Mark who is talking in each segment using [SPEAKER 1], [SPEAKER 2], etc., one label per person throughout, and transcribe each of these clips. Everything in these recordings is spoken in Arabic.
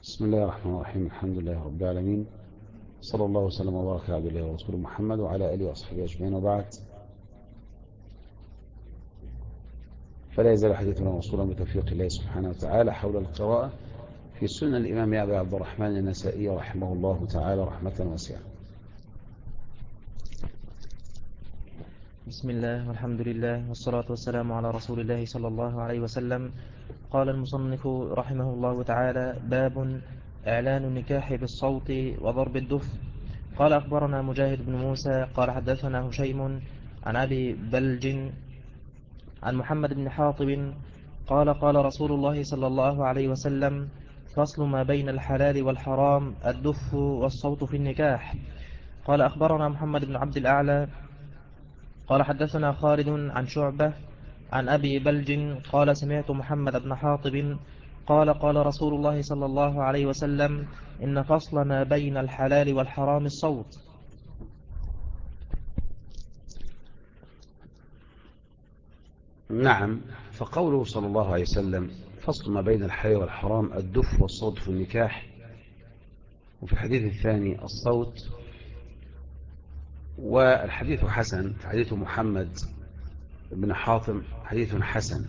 [SPEAKER 1] بسم الله الرحمن الرحيم. الحمد لله رب العالمين، صلى الله وسلم وبارك على عبد الله ورسوله محمد وعلى آله وأصحابه أجمعين، وبعد. فلا يزال حديثنا موصولا بتوفيق الله سبحانه وتعالى حول القراءة في سنن الإمام أبي عبد الرحمن النسائي رحمه الله تعالى رحمة واسعة.
[SPEAKER 2] بسم الله والحمد لله والصلاة والسلام على رسول الله صلى الله عليه وسلم. قال المصنف رحمه الله تعالى: باب إعلان النكاح بالصوت وضرب الدف. قال أخبرنا مجاهد بن موسى قال حدثنا هشيم عن أبي بلج عن محمد بن حاطب قال قال رسول الله صلى الله عليه وسلم: فصل ما بين الحلال والحرام الدف والصوت في النكاح. قال أخبرنا محمد بن عبد الأعلى قال حدثنا خالد عن شعبة عن أبي بلج قال سمعت محمد بن حاطب قال قال رسول الله صلى الله عليه وسلم: إن فصل ما بين الحلال والحرام الصوت.
[SPEAKER 1] نعم، فقوله صلى الله عليه وسلم فصل ما بين الحلال والحرام الدف والصوت في النكاح، وفي الحديث الثاني الصوت. والحديث حسن، حديث محمد بن حاتم حديث حسن.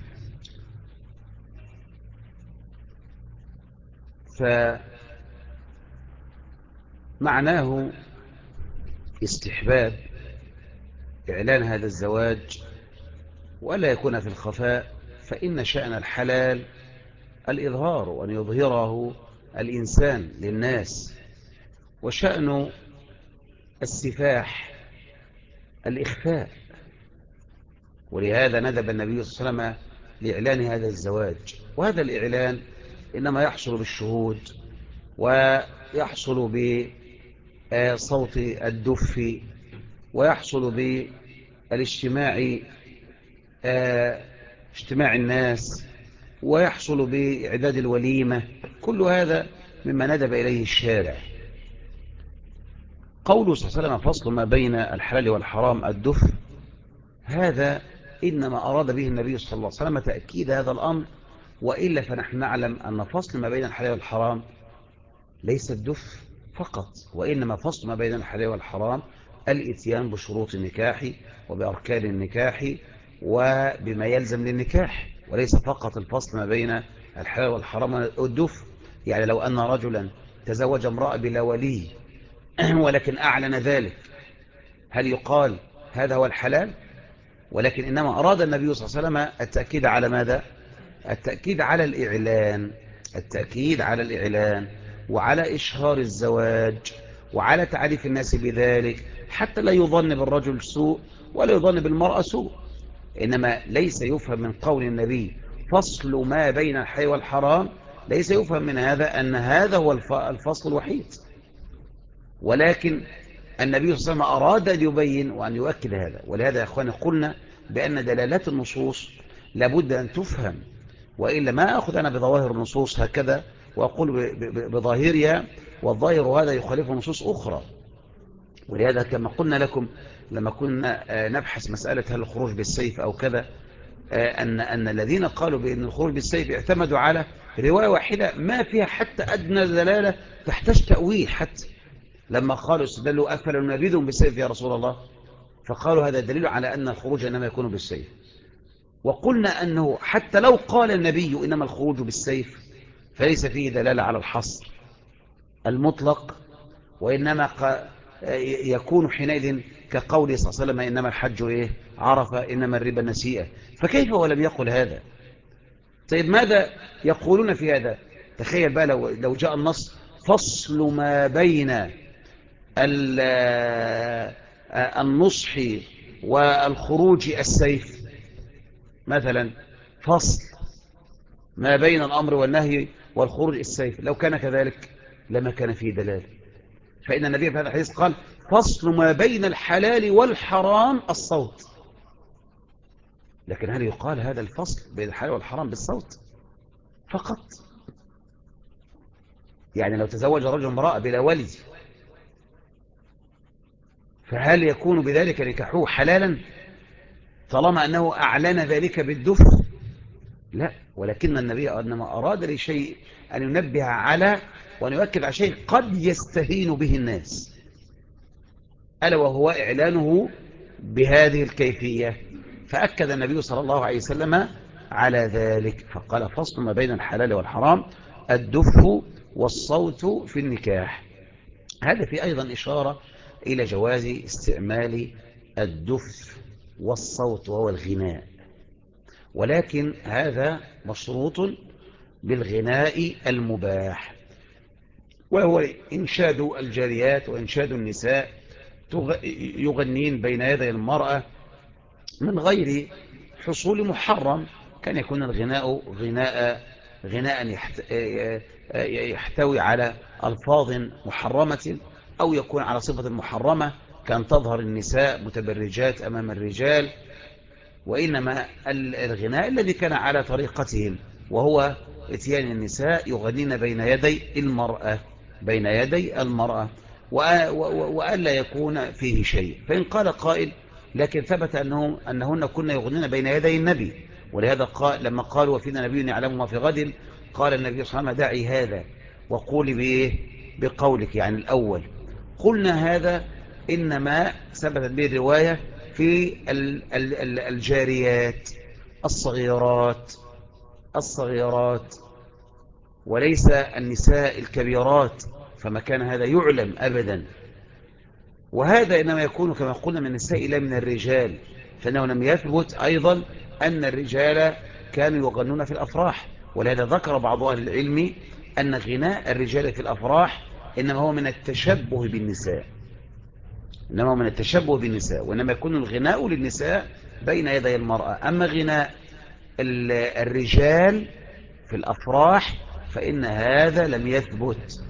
[SPEAKER 1] فمعناه استحباب إعلان هذا الزواج ولا يكون في الخفاء، فإن شأن الحلال الإظهار وأن يظهره الإنسان للناس، وشأن السفاح الإخفاء. ولهذا ندب النبي صلى الله عليه وسلم لإعلان هذا الزواج، وهذا الإعلان إنما يحصل بالشهود، ويحصل بصوت الدف، ويحصل بالاجتماع، اجتماع الناس، ويحصل بإعداد الوليمة. كل هذا مما ندب إليه الشارع. قوله صلى الله عليه وسلم فصل ما بين الحلال والحرام الدف، هذا إنما أراد به النبي صلى الله عليه وسلم تأكيد هذا الأمر، وإلا فنحن نعلم أن فصل ما بين الحلال والحرام ليس الدف فقط، وإنما فصل ما بين الحلال والحرام الإتيان بشروط النكاح وبأركان النكاح وبما يلزم للنكاح، وليس فقط الفصل ما بين الحلال والحرام والدف. يعني لو أن رجلا تزوج امرأة بلا ولي ولكن أعلن ذلك، هل يقال هذا هو الحلال؟ ولكن إنما أراد النبي صلى الله عليه وسلم التأكيد على ماذا؟ التأكيد على الإعلان، التأكيد على الإعلان وعلى إشهار الزواج وعلى تعريف الناس بذلك، حتى لا يظن بالرجل سوء ولا يظن بالمرأة سوء. إنما ليس يفهم من قول النبي فصل ما بين الحلال والحرام، ليس يفهم من هذا أن هذا هو الفصل الوحيد، ولكن النبي صلى الله عليه وسلم أراد أن يبين وأن يؤكد هذا. ولهذا يا أخواني قلنا بأن دلالات النصوص لابد أن تفهم، وإلا ما أخذ أنا بظواهر النصوص هكذا وأقول بظاهرها، والظاهر هذا يخالف نصوص أخرى. ولهذا كما قلنا لكم لما كنا نبحث مسألة هل الخروج بالسيف أو كذا، أن الذين قالوا بأن الخروج بالسيف اعتمدوا على رواية واحدة ما فيها حتى أدنى دلالة تحتاج تأويل. حتى لما قالوا استدلوا أفلا ننابذهم بالسيف يا رسول الله، فقالوا هذا دليل على أن الخروج إنما يكون بالسيف. وقلنا أنه حتى لو قال النبي إنما الخروج بالسيف فليس فيه دلالة على الحصر المطلق، وإنما يكون حينئذ كقوله صلى الله عليه وسلم إنما الحج إيه؟ عرفة، إنما الربا النسيئة. فكيف ولم يقل هذا؟ طيب ماذا يقولون في هذا؟ تخيل بقى لو جاء النص فصل ما بين النصح والخروج السيف مثلا، فصل ما بين الأمر والنهي والخروج السيف، لو كان كذلك لما كان فيه دلالة. فإن النبي في هذا الحديث قال فصل ما بين الحلال والحرام الصوت. لكن هل يقال هذا الفصل بين الحلال والحرام بالصوت فقط؟ يعني لو تزوج رجل امرأة بلا ولي، فهل يكون بذلك نكاحه حلالا طالما أنه أعلن ذلك بالدف؟ لا، ولكن النبي إنما أراد لشيء أن ينبه على وأن يؤكد على شيء قد يستهين به الناس، ألا وهو إعلانه بهذه الكيفية. فأكد النبي صلى الله عليه وسلم على ذلك، فقال: فصل ما بين الحلال والحرام الدف والصوت في النكاح. هذا في أيضا إشارة إلى جواز استعمال الدف والصوت وهو الغناء، ولكن هذا مشروط بالغناء المباح، وهو إنشاد الجاريات وإنشاد النساء يغنين بين يدي المرأة من غير حصول محرم. كان يكون الغناء غناء يحتوي على ألفاظ محرمة، أو يكون على صفة محرمة، كان تظهر النساء متبرجات أمام الرجال. وإنما الغناء الذي كان على طريقتهم، وهو اتيان النساء يغنين بين يدي المرأة، بين يدي المرأة، وألا يكون فيه شيء. فإن قال قائل: لكن ثبت أنهن كن يغنين بين يدي النبي، ولهذا قال لما قالوا: وفينا نبي يعلم ما في غد، قال النبي صلى الله عليه وسلم: دعي هذا وقولي بإيه؟ بقولك، يعني الأول. قلنا هذا إنما ثبتت به الرواية في الجاريات الصغيرات، وليس النساء الكبيرات، فما كان هذا يعلم أبدا. وهذا إنما يكون كما قلنا من النساء لا من الرجال، فإنه لم يثبت أيضا أن الرجال كانوا يغنون في الأفراح. ولهذا ذكر بعض أهل العلم أن غناء الرجال في الأفراح إنما هو من التشبه بالنساء، وإنما يكون الغناء للنساء بين يدي المرأة. أما غناء الرجال في الأفراح فإن هذا لم يثبت.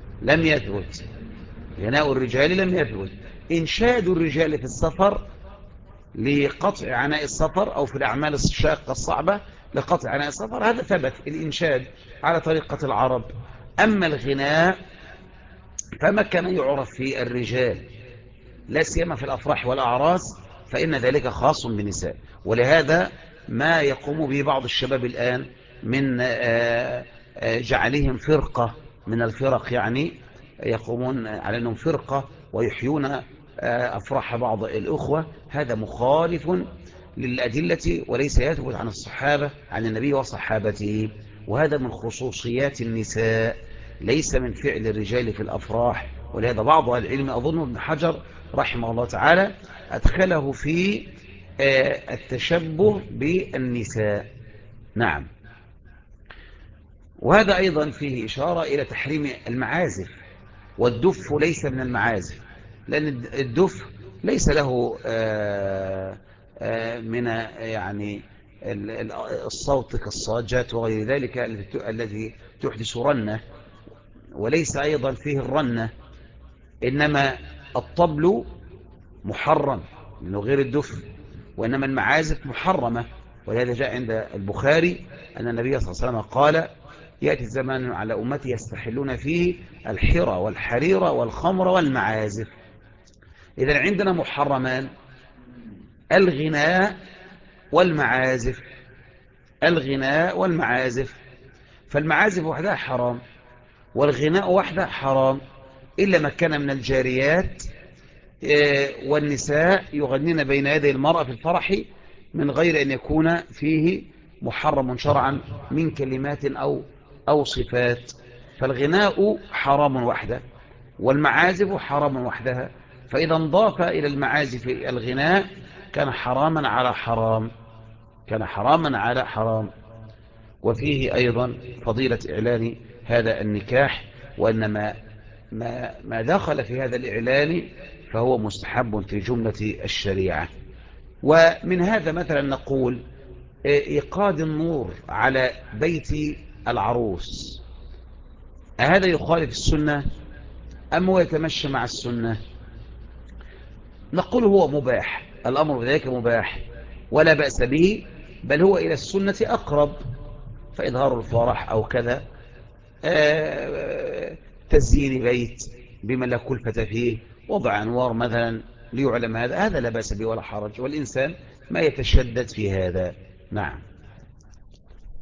[SPEAKER 1] غناء الرجال لم يثبت. إنشاد الرجال في السفر لقطع عناء السفر، أو في الأعمال الشاقة الصعبة لقطع عناء السفر، هذا ثبت الإنشاد على طريقة العرب. أما الغناء فما كان يعرف في الرجال لا سيما في الأفراح والأعراس، فإن ذلك خاص بالنساء. ولهذا ما يقوم به بعض الشباب الآن من جعلهم فرقة من الفرق، يعني يقومون على أنهم فرقة ويحيون أفراح بعض الأخوة، هذا مخالف للأدلة وليس يثبت عن الصحابة، عن النبي وصحابته. وهذا من خصوصيات النساء، ليس من فعل الرجال في الأفراح. ولهذا بعض أهل العلم، أظن ابن حجر رحمه الله تعالى، أدخله في التشبه بالنساء. نعم. وهذا أيضا فيه إشارة إلى تحريم المعازف، والدف ليس من المعازف، لأن الدف ليس له من يعني الصوت كالصاجات وغير ذلك الذي تحدث رنة، وليس أيضا فيه الرنة، إنما الطبل محرم لأنه غير الدف، وإنما المعازف محرمة. ولهذا جاء عند البخاري أن النبي صلى الله عليه وسلم قال: يأتي الزمان على أمتي يستحلون فيه الحرى والحرير والخمر والمعازف. إذن عندنا محرمان: الغناء والمعازف. فالمعازف وحدها حرام، والغناء وحده حرام، إلا ما كان من الجاريات والنساء يغنين بين يدي المرأة في الفرح من غير أن يكون فيه محرم شرعا من كلمات أو صفات. فالغناء حرام وحده، والمعازف حرام وحدها، فإذا انضاف إلى المعازف الغناء كان حراما على حرام. وفيه أيضا فضيلة إعلان هذا النكاح، وأن ما دخل في هذا الإعلان فهو مستحب في جملة الشريعة. ومن هذا مثلا نقول: إيقاد النور على بيت العروس، أهذا يخالف السنة أم هو يتمشى مع السنة؟ نقول هو مباح، الأمر بذلك مباح ولا بأس به، بل هو إلى السنة أقرب. فإظهار الفرح أو كذا، تزيين بيت بما لا كلفة فيه، وضع أنوار مثلا ليعلم هذا لا بأس به ولا حرج، والإنسان ما يتشدد في هذا. نعم.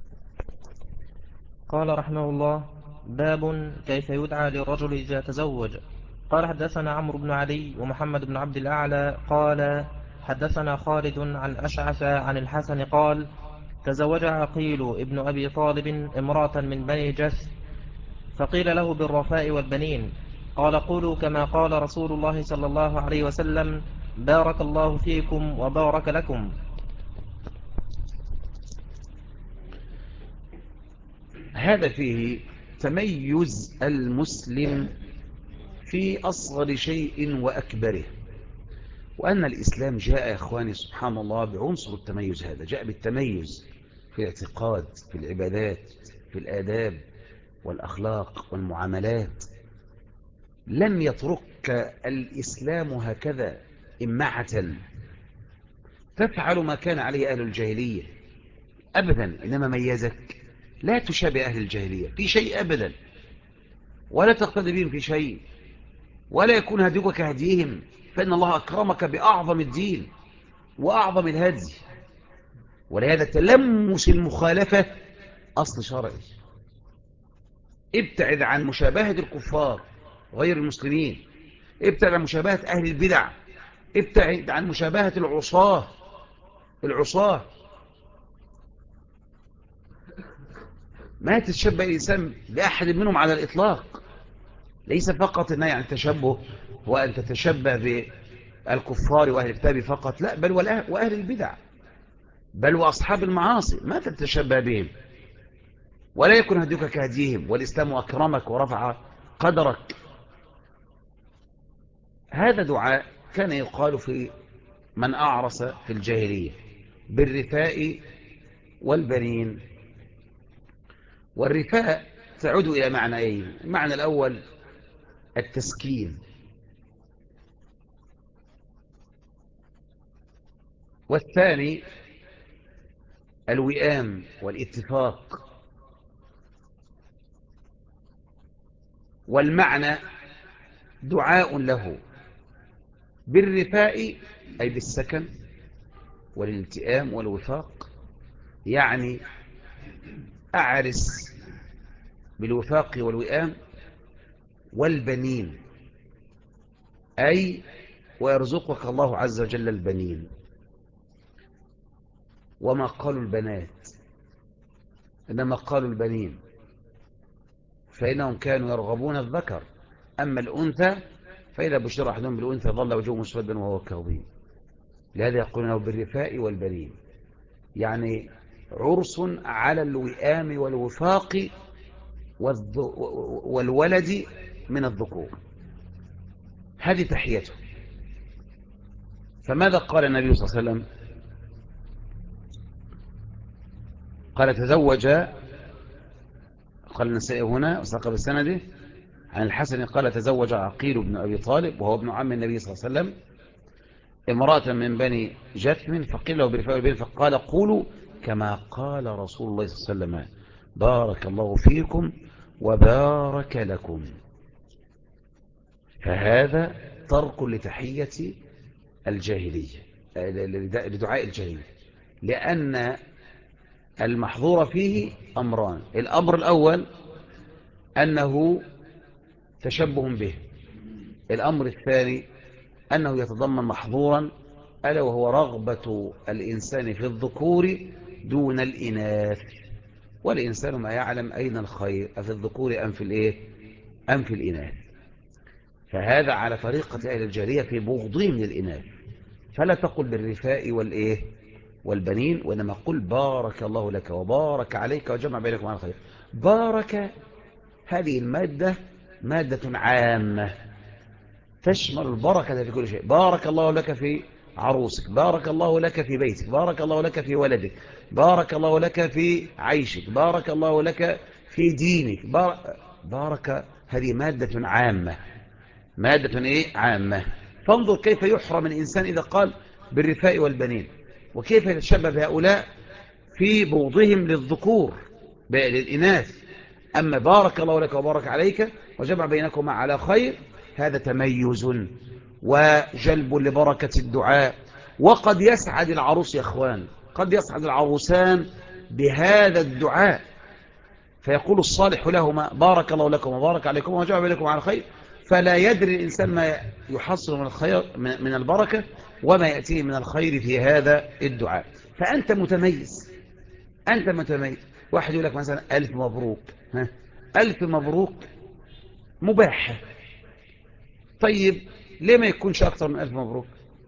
[SPEAKER 2] قال رحمه الله: باب كيف يدعى للرجل إذا تزوج. قال حدثنا عمرو بن علي ومحمد بن عبد الأعلى قال حدثنا خالد عن أشعث عن الحسن قال: تزوج عقيل ابن أبي طالب امرأة من بني جث، فقيل له بالرفاء والبنين، قال: قولوا كما قال رسول الله صلى الله عليه وسلم: بارك الله فيكم وبارك لكم.
[SPEAKER 1] هذا فيه تميز المسلم في أصغر شيء وأكبره، وأن الإسلام جاء يا إخواني سبحان الله بعنصر التميز. هذا جاء بالتميز في الاعتقاد، في العبادات، في الآداب والأخلاق والمعاملات. لم يترك الإسلام هكذا إمعة تفعل ما كان عليه أهل الجاهلية أبدا، إنما ميزك لا تشابه أهل الجاهلية في شيء أبدا، ولا تقتدي بهم في شيء، ولا يكون هديك كهديهم، فإن الله أكرمك بأعظم الدين وأعظم الهدي. ولهذا تلمس المخالفة أصل شرعي. ابتعد عن مشابهة الكفار غير المسلمين، ابتعد عن مشابهة أهل البدع، ابتعد عن مشابهة العصاة. ما تتشبه الإنسان بأحد منهم على الإطلاق. ليس فقط النهي عن التشبه وأن تتشبه بالكفار وأهل الكتاب فقط، لا، بل وأهل البدع، بل وأصحاب المعاصي ما تتشبه بهم، ولا يكن هديك كهديهم، والإسلام أكرمك ورفع قدرك. هذا دعاء كان يقال في من أعرس في الجاهلية بالرفاء والبنين. والرفاء تعود إلى معنيين: المعنى الأول التسكين، والثاني الوئام والاتفاق. والمعنى دعاء له بالرفاء أي بالسكن والالتئام والوفاق، يعني أعرس بالوفاق والوئام، والبنين أي ويرزقك الله عز وجل البنين. وما قالوا البنات إنما قالوا البنين، فإنهم كانوا يرغبون الذكر، أما الأنثى فإذا بشر أحدهم بالأنثى ظل وجهه مسودا وهو كظيم. لهذا يقولون بالرفاء والبنين، يعني عرس على الوئام والوفاق والولد من الذكور. هذه تحيته. فماذا قال النبي صلى الله عليه وسلم؟ قال تزوج، قال النسائي هنا وساق بالسند عن الحسن قال تزوج عقيل بن أبي طالب وهو ابن عم النبي صلى الله عليه وسلم امرأة من بني جثم، فقيل له برفاء البنين، فقال قولوا كما قال رسول الله صلى الله عليه وسلم: بارك الله فيكم وبارك لكم. فهذا ترك لتحية الجاهلية، لدعاء الجاهلية، لأن المحظور فيه أمران: الأمر الأول أنه تشبه به، الأمر الثاني أنه يتضمن محظورا، ألا وهو رغبة الإنسان في الذكور دون الإناث. والإنسان ما يعلم أين الخير، أفي الذكور أم في الإيه أم في الإناث. فهذا على طريقة أهل الجاهلية في بغضهم للإناث. فلا تقل بالرفاء والإيه والبنين، وإنما قل بارك الله لك وبارك عليك وجمع بينكم على الخير. بارك هذه المادة مادة عامة تشمل البركة في كل شيء. بارك الله لك في عروسك، بارك الله لك في بيتك، بارك الله لك في ولدك، بارك الله لك في عيشك، بارك الله لك في دينك. بارك هذه مادة عامة، مادة إيه عامة. فانظر كيف يحرم الإنسان إذا قال بالرفاء والبنين، وكيف يتشبه بهؤلاء في بغضهم للذكور للإناث. أما بارك الله لك وبارك عليك وجمع بينكما على خير، هذا تميز وجلب لبركة الدعاء. وقد يسعد العروس يا أخوان، قد يسعد العروسان بهذا الدعاء، فيقول الصالح لهما بارك الله لكم وبارك عليكم وجعل بينكم على خير، فلا يدري الإنسان ما يحصل من الخير من البركة وما يأتيه من الخير في هذا الدعاء. فأنت متميز، أنت متميز. واحد يقول لك مثلا ألف مبروك، ها؟ ألف مبروك مباح، طيب ليه ما يكونش أكثر من ألف مبروك؟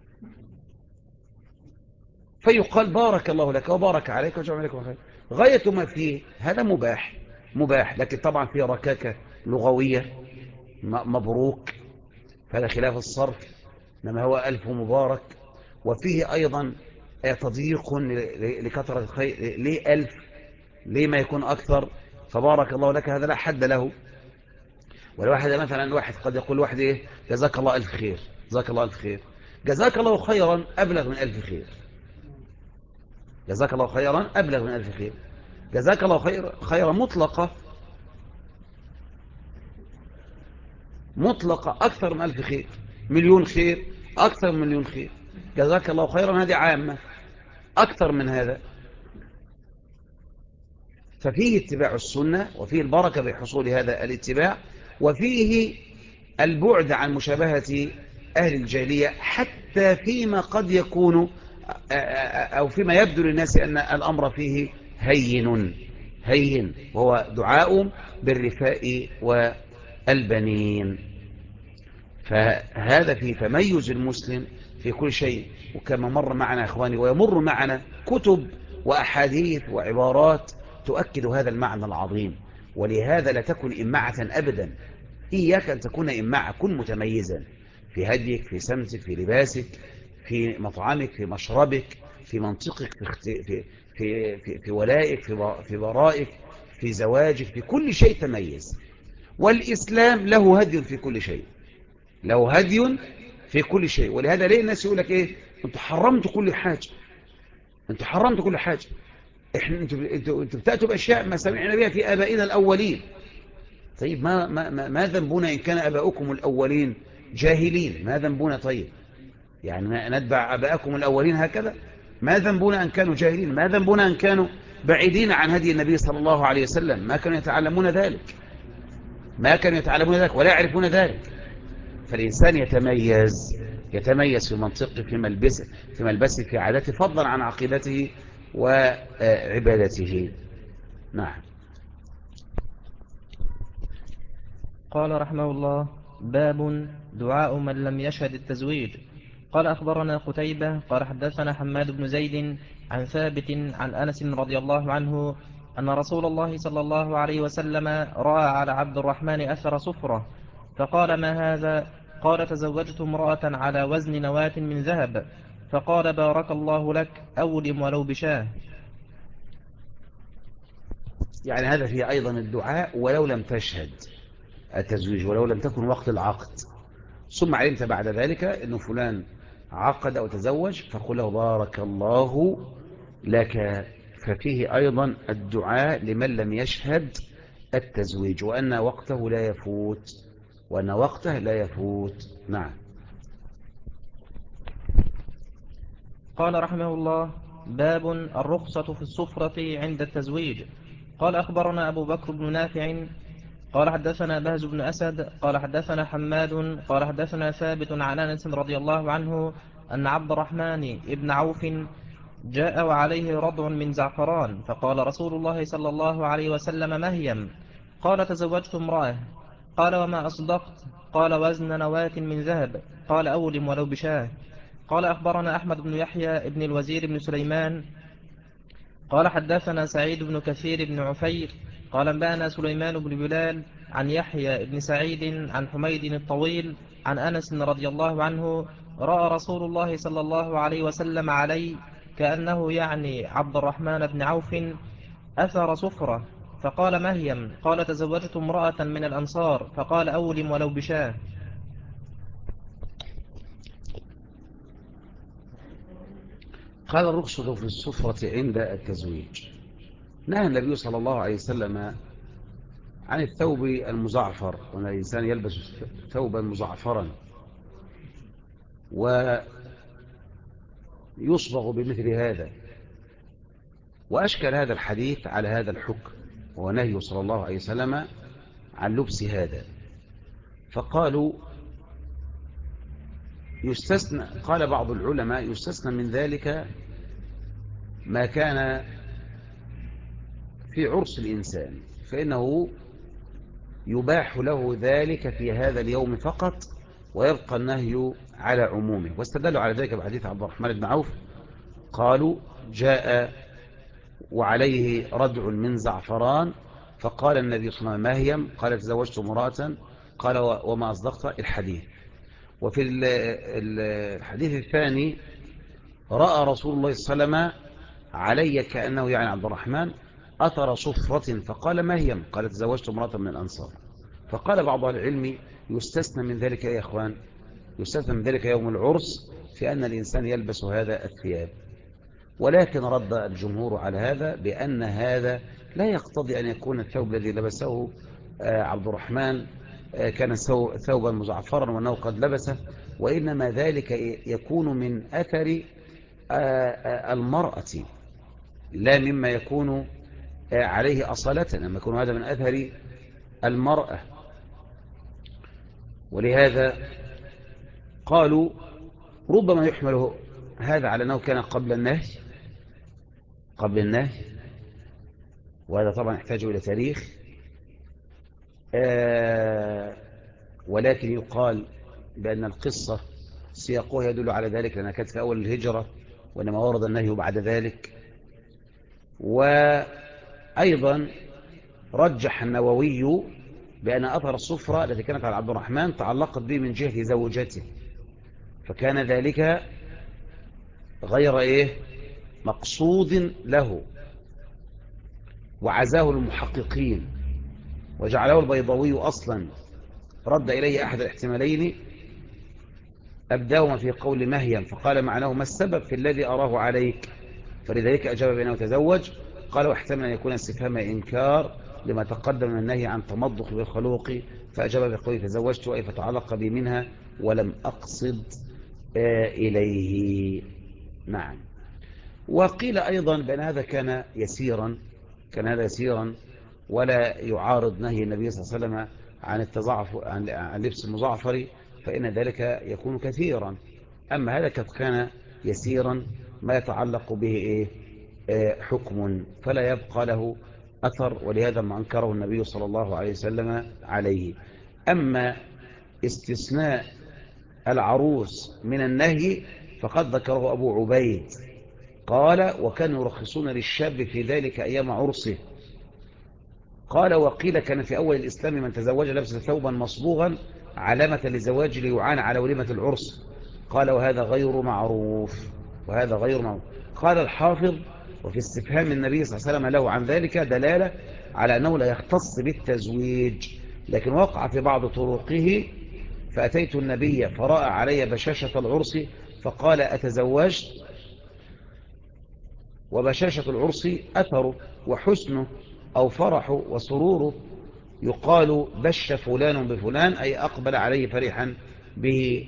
[SPEAKER 1] فيقال بارك الله لك وبارك عليك وجعل عليكم خير. غاية ما فيه هذا مباح، مباح، لكن طبعا فيه ركاكة لغوية. مبروك هذا خلاف الصرف، إنما هو ألف مبارك. وفيه أيضا تضييق لكثرة الخير. ليه ألف؟ ليه ما يكون أكثر؟ فبارك الله لك هذا لا حد له. والواحد مثلا واحد قد يقول واحد إيه جزاك الله ألف خير، جزاك الله ألف خير. جزاك الله خيرا أبلغ من ألف خير، جزاك الله خيرا أبلغ من ألف خير. جزاك الله خيرا مطلقة، مطلقة أكثر من ألف خير. مليون خير أكثر من مليون خير. جزاك الله خيرا هذه عامة أكثر من هذا. ففيه اتباع السنة، وفيه البركة بحصول هذا الاتباع، وفيه البعد عن مشابهة أهل الجاهلية حتى فيما قد يكون أو فيما يبدو للناس أن الأمر فيه هين، هين، وهو دعاء بالرفاء والبنين. فهذا في تميز المسلم في كل شيء. وكما مر معنا أخواني ويمر معنا كتب وأحاديث وعبارات تؤكد هذا المعنى العظيم. ولهذا لا تكن إمعة أبدا، إياك أن تكون إمعة، كن متميزا في هديك، في سمتك، في لباسك، في مطعمك، في مشربك، في منطقك، في ولائك، في برائك، في زواجك، في كل شيء تميز. والإسلام له هدي في كل شيء، له هدي في كل شيء. ولهذا ليه الناس يقول لك ايه انتوا حرمتوا كل حاجة، انتوا حرمتوا كل حاجة. انتوا بتأتوا بأشياء ما سمعنا بها في آبائنا الأولين. طيب ما ذنبنا إن كان آباؤكم الأولين جاهلين؟ ما ذنبنا؟ طيب يعني نتبع آباءكم الأولين هكذا؟ ما ذنبنا أن كانوا جاهلين؟ ما ذنبنا أن كانوا بعيدين عن هدي النبي صلى الله عليه وسلم؟ ما كانوا يتعلمون ذلك، ما كانوا يتعلمون ذلك ولا يعرفون ذلك. فالإنسان يتميز، يتميز في منطقه، في ملبسه، في ملبسه، في عادته، فضلا عن عقيدته وعبادته. نعم.
[SPEAKER 2] قال رحمه الله: باب دعاء من لم يشهد التزويج. قال أخبرنا قتيبة قال حدثنا حماد بن زيد عن ثابت عن أنس رضي الله عنه أن رسول الله صلى الله عليه وسلم رأى على عبد الرحمن أثر صفرة فقال: ما هذا؟ قال: تزوجت امرأة على وزن نواة من ذهب. فقال: بارك الله لك، أولم ولو بشاه.
[SPEAKER 1] يعني هذا فيه أيضا الدعاء ولو لم تشهد التزويج، ولو لم تكن وقت العقد، ثم علمت بعد ذلك أنه فلان عقد أو تزوج، فقل له بارك الله لك. ففيه أيضا الدعاء لمن لم يشهد التزويج، وأن وقته لا يفوت، وأن وقته لا يفوت. نعم.
[SPEAKER 2] قال رحمه الله: باب الرخصة في السفرة عند التزويج. قال أخبرنا أبو بكر بن نافع قال حدثنا بهز بن أسد قال حدثنا حماد قال حدثنا ثابت عن أنس رضي الله عنه أن عبد الرحمن ابن عوف جاء وعليه رضع من زعفران، فقال رسول الله صلى الله عليه وسلم: مهيم. قال: تزوجت امرأة. قال: وما أصدقت؟ قال: وزن نواة من ذهب. قال: أولم ولو بشاه. قال أخبرنا أحمد بن يحيى ابن الوزير بن سليمان قال حدثنا سعيد بن كثير بن عفير قال أنبأنا سليمان بن بلال عن يحيى بن سعيد عن حميد الطويل عن أنس رضي الله عنه: رأى رسول الله صلى الله عليه وسلم علي كأنه يعني عبد الرحمن بن عوف أثر صفرة فقال: مهيم. قال: تزوجت امرأة من الأنصار. فقال: أولم ولو بشاه.
[SPEAKER 1] قال الرخصة في السفرة عند التزويج. نهى النبي صلى الله عليه وسلم عن الثوب المزعفر، وأن الإنسان يلبس ثوبا مزعفرا ويصبغ بمثل هذا. وأشكل هذا الحديث على هذا الحكم، ونهي صلى الله عليه وسلم عن لبس هذا. فقالوا يستثنى، قال بعض العلماء يستثنى من ذلك ما كان في عرس الإنسان، فإنه يباح له ذلك في هذا اليوم فقط، ويبقى النهي على عمومه. واستدلوا على ذلك بحديث عبد الرحمن بن عوف، قالوا جاء وعليه ردع من زعفران، فقال النبي صلى الله عليه وسلم ما هي؟ قال تزوجت امرأة، قال وما أصدقت الحديث. وفي الحديث الثاني رأى رسول الله صلى الله عليه وسلم علي كأنه يعني عبد الرحمن أثر صفرة، فقال ما هي؟ قال تزوجت امرأة من الأنصار. فقال بعض العلم يستثنى من ذلك يا إخوان، يستثنى من ذلك يوم العرس في أن الإنسان يلبس هذا الثياب. ولكن رد الجمهور على هذا بأن هذا لا يقتضي أن يكون الثوب الذي لبسه عبد الرحمن كان ثوبا مزعفرا وأنه قد لبسه، وإنما ذلك يكون من أثر المرأة، لا مما يكون عليه أصالة، لما يكون هذا من أثر المرأة. ولهذا قالوا ربما يحمل هذا على أنه كان قبل النهي، قبل النهي، وهذا طبعا يحتاج إلى تاريخ، ولكن يقال بأن القصة سياقها يدل على ذلك، لأنها كانت في أول الهجرة، وإنما ورد النهي بعد ذلك. وأيضا رجح النووي بأن أثر الصفرة التي كانت على عبد الرحمن تعلقت به من جهة زوجته، فكان ذلك غير مقصود له، وعزاه المحققين، وجعله البيضاوي أصلا رد إليه أحد الاحتمالين أبداهما في قول مهيم، فقال معناه ما السبب في الذي أراه عليك؟ فلذلك أجاب بأنه تزوج. قال واحتمل أن يكون استفهام إنكار لما تقدم من النهي عن تمضخ بالخلوق، فأجاب بقوله تزوجت أي فتعلق بي منها ولم أقصد إليه. نعم. وقيل أيضا بأن هذا كان يسيرا، كان هذا يسيرا ولا يعارض نهي النبي صلى الله عليه وسلم عن التضعف، عن لبس المزعفر، فإن ذلك يكون كثيرا. أما هذا كان يسيرا ما يتعلق به حكم، فلا يبقى له أثر، ولهذا ما أنكره النبي صلى الله عليه وسلم عليه. أما استثناء العروس من النهي فقد ذكره أبو عبيد، قال وكانوا يرخصون للشاب في ذلك أيام عرسه. قال وقيل كان في أول الإسلام من تزوج لبس ثوبا مصبوغا علامة لزواج ليعان على وليمة العرس. قال وهذا غير معروف، وهذا غير معروف. قال الحافظ وفي استفهام النبي صلى الله عليه وسلم له عن ذلك دلالة على أنه لا يختص بالتزويج، لكن وقع في بعض طرقه فأتيت النبي فرأى علي بشاشة العرس فقال أتزوجت؟ وبشاشة العرس أثره وحسنه أو فرحه وسروره، يقال بش فلان بفلان أي أقبل عليه فرحا به،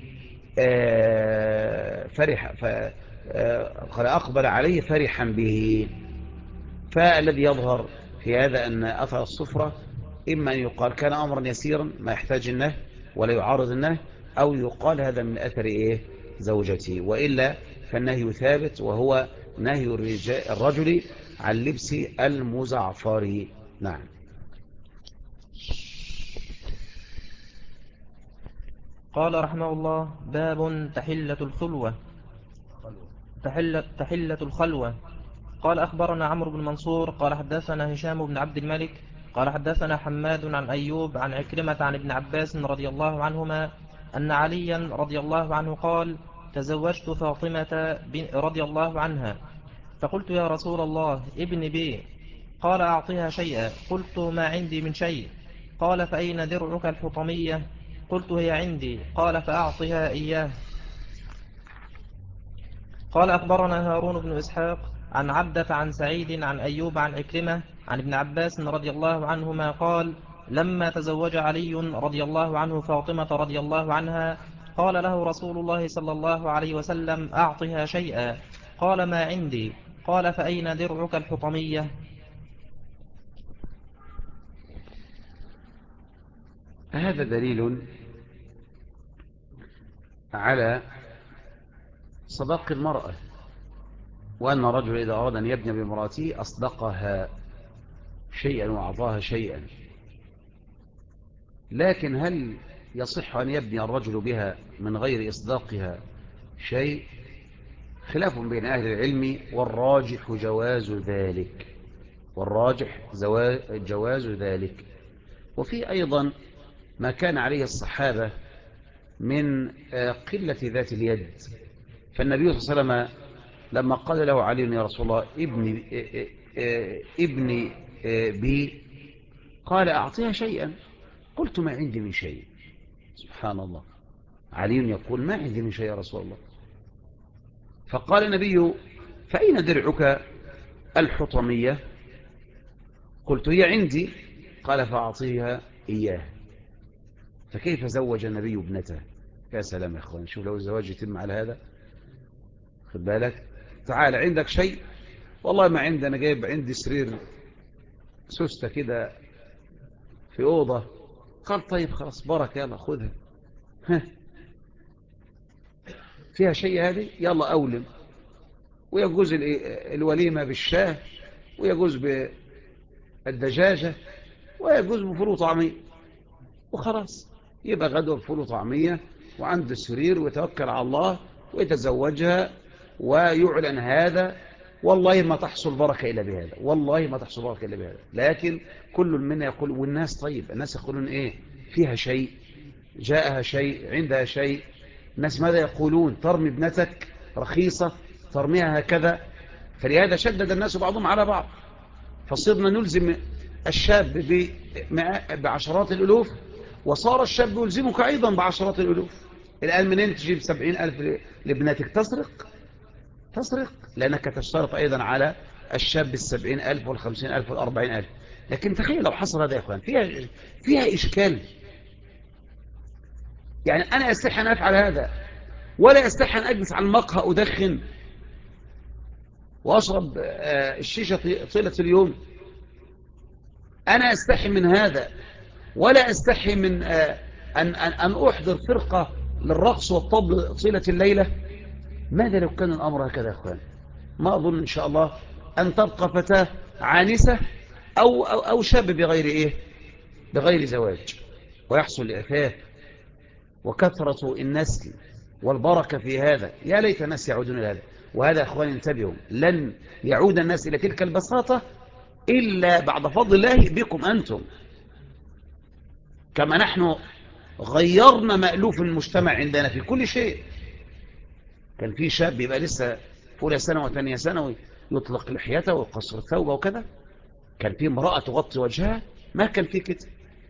[SPEAKER 1] قال أقبل عليه فرحا به. فالذي يظهر في هذا أن أثر الصفرة إما أن يقال كان أمرا يسيرا ما يحتاج النهي ولا يعارض النهي، أو يقال هذا من أثر زوجته، وإلا فالنهي ثابت، وهو نهي الرجل عن لبس المزعفر. نعم.
[SPEAKER 2] قال رحمه الله باب تحلة الخلوة. قال أخبرنا عمرو بن منصور قال حدثنا هشام بن عبد الملك قال حدثنا حماد عن أيوب عن عكرمة عن ابن عباس رضي الله عنهما أن عليا رضي الله عنه قال تزوجت فاطمة رضي الله عنها، فقلت يا رسول الله ابن بي، قال أعطيها شيئا، قلت ما عندي من شيء، قال فأين درعك الحطمية، قلت هي عندي، قال فأعطها إياه. قال أخبرنا هارون بن إسحاق عن عبدة عن سعيد عن أيوب عن عكرمة عن ابن عباس رضي الله عنهما قال لما تزوج علي رضي الله عنه فاطمة رضي الله عنها قال له رسول الله صلى الله عليه وسلم أعطها شيئا، قال ما عندي، قال فأين درعك الحطمية.
[SPEAKER 1] هذا دليل على صداق المرأة، وأن الرجل إذا أراد أن يبني بامرأته أصدقها شيئا وأعطاها شيئا. لكن هل يصح أن يبني الرجل بها من غير إصداقها شيء؟ خلاف بين أهل العلم، والراجح جواز ذلك، والراجح جواز ذلك. وفي أيضا ما كان عليه الصحابة من قلة ذات اليد. فالنبي صلى الله عليه وسلم لما قال له علي يا رسول الله ابني بي، قال أعطيها شيئا. قلت ما عندي من شيء. سبحان الله، علي يقول ما عندي من شيء يا رسول الله. فقال النبي فأين درعك الحطمية؟ قلت هي عندي. قال فأعطيها إياه. فكيف زوج النبي ابنته؟ يا سلام يا أخوان، شوف لو الزواج يتم على هذا. خد بالك، تعال عندك شيء؟ والله ما عندي، أنا جايب عندي سرير سوستة كده في أوضة. قال طيب خلاص بركة، يلا خذها. فيها شيء هذه؟ يلا أولم. ويجوز الوليمة بالشاه، ويجوز بالدجاجة، ويجوز بفول وطعمية، وخلاص يبقى غدوة بفول وطعمية وعند السرير، ويتوكل على الله ويتزوجها ويعلن هذا. والله ما تحصل بركة إلا بهذا، والله ما تحصل بركة إلا بهذا. لكن كل منا يقول، والناس طيب، الناس يقولون إيه؟ فيها شيء، جاءها شيء، عندها شيء. الناس ماذا يقولون؟ ترمي ابنتك رخيصة، ترميها هكذا. فلهذا شدد الناس بعضهم على بعض، فصرنا نلزم الشاب بعشرات الألوف، وصار الشاب يلزمك أيضا بعشرات الألوف. الآن منين تجيب 70,000 لابنتك؟ تسرق، لأنك تشترط أيضا على الشاب 70,000 وال50,000 وال40,000. لكن تخيل لو حصل هذا يا أخوان، فيها إشكال. يعني أنا أستحي أن أفعل هذا، ولا أستحي أن أجلس على المقهى أدخن وأشرب الشيشة طيلة اليوم. أنا أستحي من هذا، ولا أستحي من أن أحضر فرقة للرقص والطبل طيلة الليلة. ماذا لو كان الأمر هكذا يا أخوان؟ ما أظن إن شاء الله أن تبقى فتاة عانسة أو شاب بغير زواج، ويحصل الإعفاف وكثرة النسل والبركة في هذا. يا ليت الناس يعودون إلى هذا. وهذا يا أخوان انتبهوا، لن يعود الناس إلى تلك البساطة إلا بعد فضل الله بكم أنتم. كما نحن غيرنا مألوف المجتمع عندنا في كل شيء. كان في شاب يبقى لسه في أولى ثانوي وثانية ثانوي يطلق لحيته ويقصر ثوبه وكذا. كان في امرأة تغطي وجهها، ما كان في كده،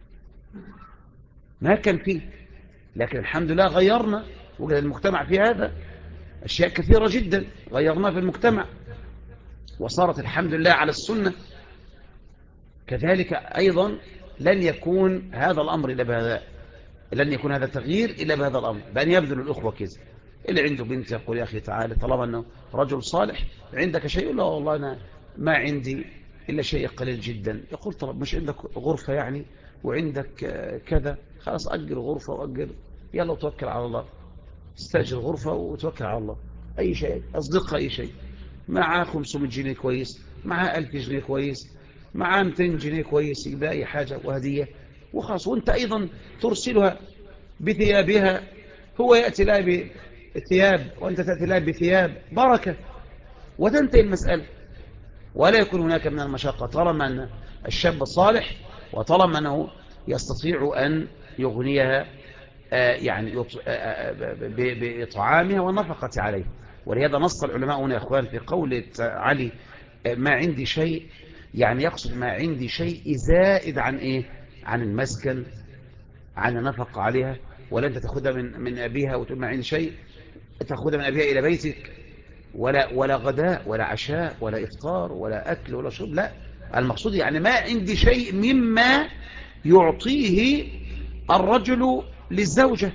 [SPEAKER 1] ما كان فيه. لكن الحمد لله غيرنا، وجد المجتمع في هذا أشياء كثيرة جدا غيرناها في المجتمع، وصارت الحمد لله على السنة. كذلك أيضا لن يكون هذا الأمر إلا بهذا، لن يكون هذا التغيير إلا بهذا الأمر، بأن يبذل الأخوة كذا. اللي عنده بنت يقول يا أخي تعالى، طالما أنه رجل صالح، عندك شيء؟ لا والله أنا ما عندي إلا شيء قليل جدا. يقول طب مش عندك غرفة يعني وعندك كذا؟ خلاص أجر غرفة وأجر، يلا وتوكل على الله. استأجر غرفة وتوكل على الله. أي شيء، أصدقها أي شيء. معاه 500 جنيه كويس، معاه 1000 جنيه كويس، معاه 200 جنيه كويس، يبقى أي حاجة وهدية وخلاص. وانت أيضا ترسلها بثيابها، هو يأتي لها بثياب وأنت تأتي لها بثياب، بركة، وتنتهي المسألة. ولا يكون هناك من المشقة طالما أن الشاب الصالح، وطالما أنه يستطيع أن يغنيها يعني بإطعامها والنفقة عليه. ولهذا نص العلماء هنا يا أخوان في قولة علي ما عندي شيء، يعني يقصد ما عندي شيء زائد عن إيه؟ عن المسكن، عن النفقة عليها. ولا أنت تأخذها من أبيها وتقول ما عندي شيء، تأخذها من أبيها إلى بيتك، ولا غداء ولا عشاء ولا إفطار ولا أكل ولا شرب. لا، المقصود يعني ما عندي شيء مما يعطيه الرجل للزوجة.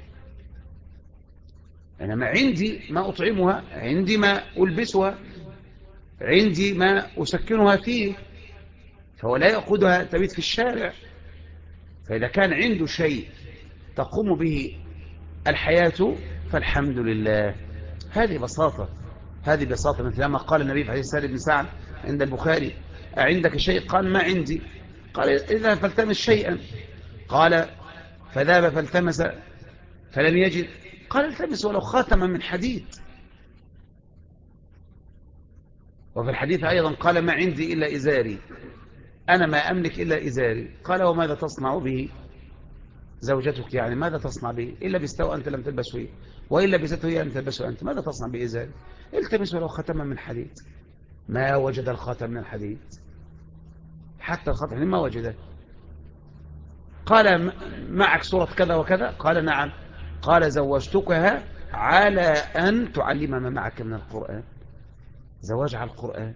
[SPEAKER 1] أنا ما عندي ما أطعمها، عندي ما ألبسها، عندي ما أسكنها فيه. فهو لا يأخذها تبيت في الشارع، فإذا كان عنده شيء تقوم به الحياة فالحمد لله. هذه بساطة، هذه بساطة. مثل لما قال النبي في حديث سهل بن سعد عند البخاري: أعندك شيء؟ قال: ما عندي. قال: إذا فالتمس شيئا. قال: فذهب فالتمس فلم يجد. قال: التمس ولو خاتما من حديد. وفي الحديث أيضا قال: ما عندي إلا إزاري، أنا ما أملك إلا إزاري. قال: وماذا تصنع به زوجتك؟ يعني ماذا تصنع به؟ إلا بستوى أنت لم تلبسه هي، وإلا بسته هي لم تلبسه أنت، ماذا تصنع بإزاري؟ التمس ولو ختما من حديد. ما وجد الخاتم من الحديد، حتى الخاتم ما وجده. قال: معك صورة كذا وكذا؟ قال: نعم. قال: زوجتكها على أن تعلم ما معك من القرآن. زواج على القرآن.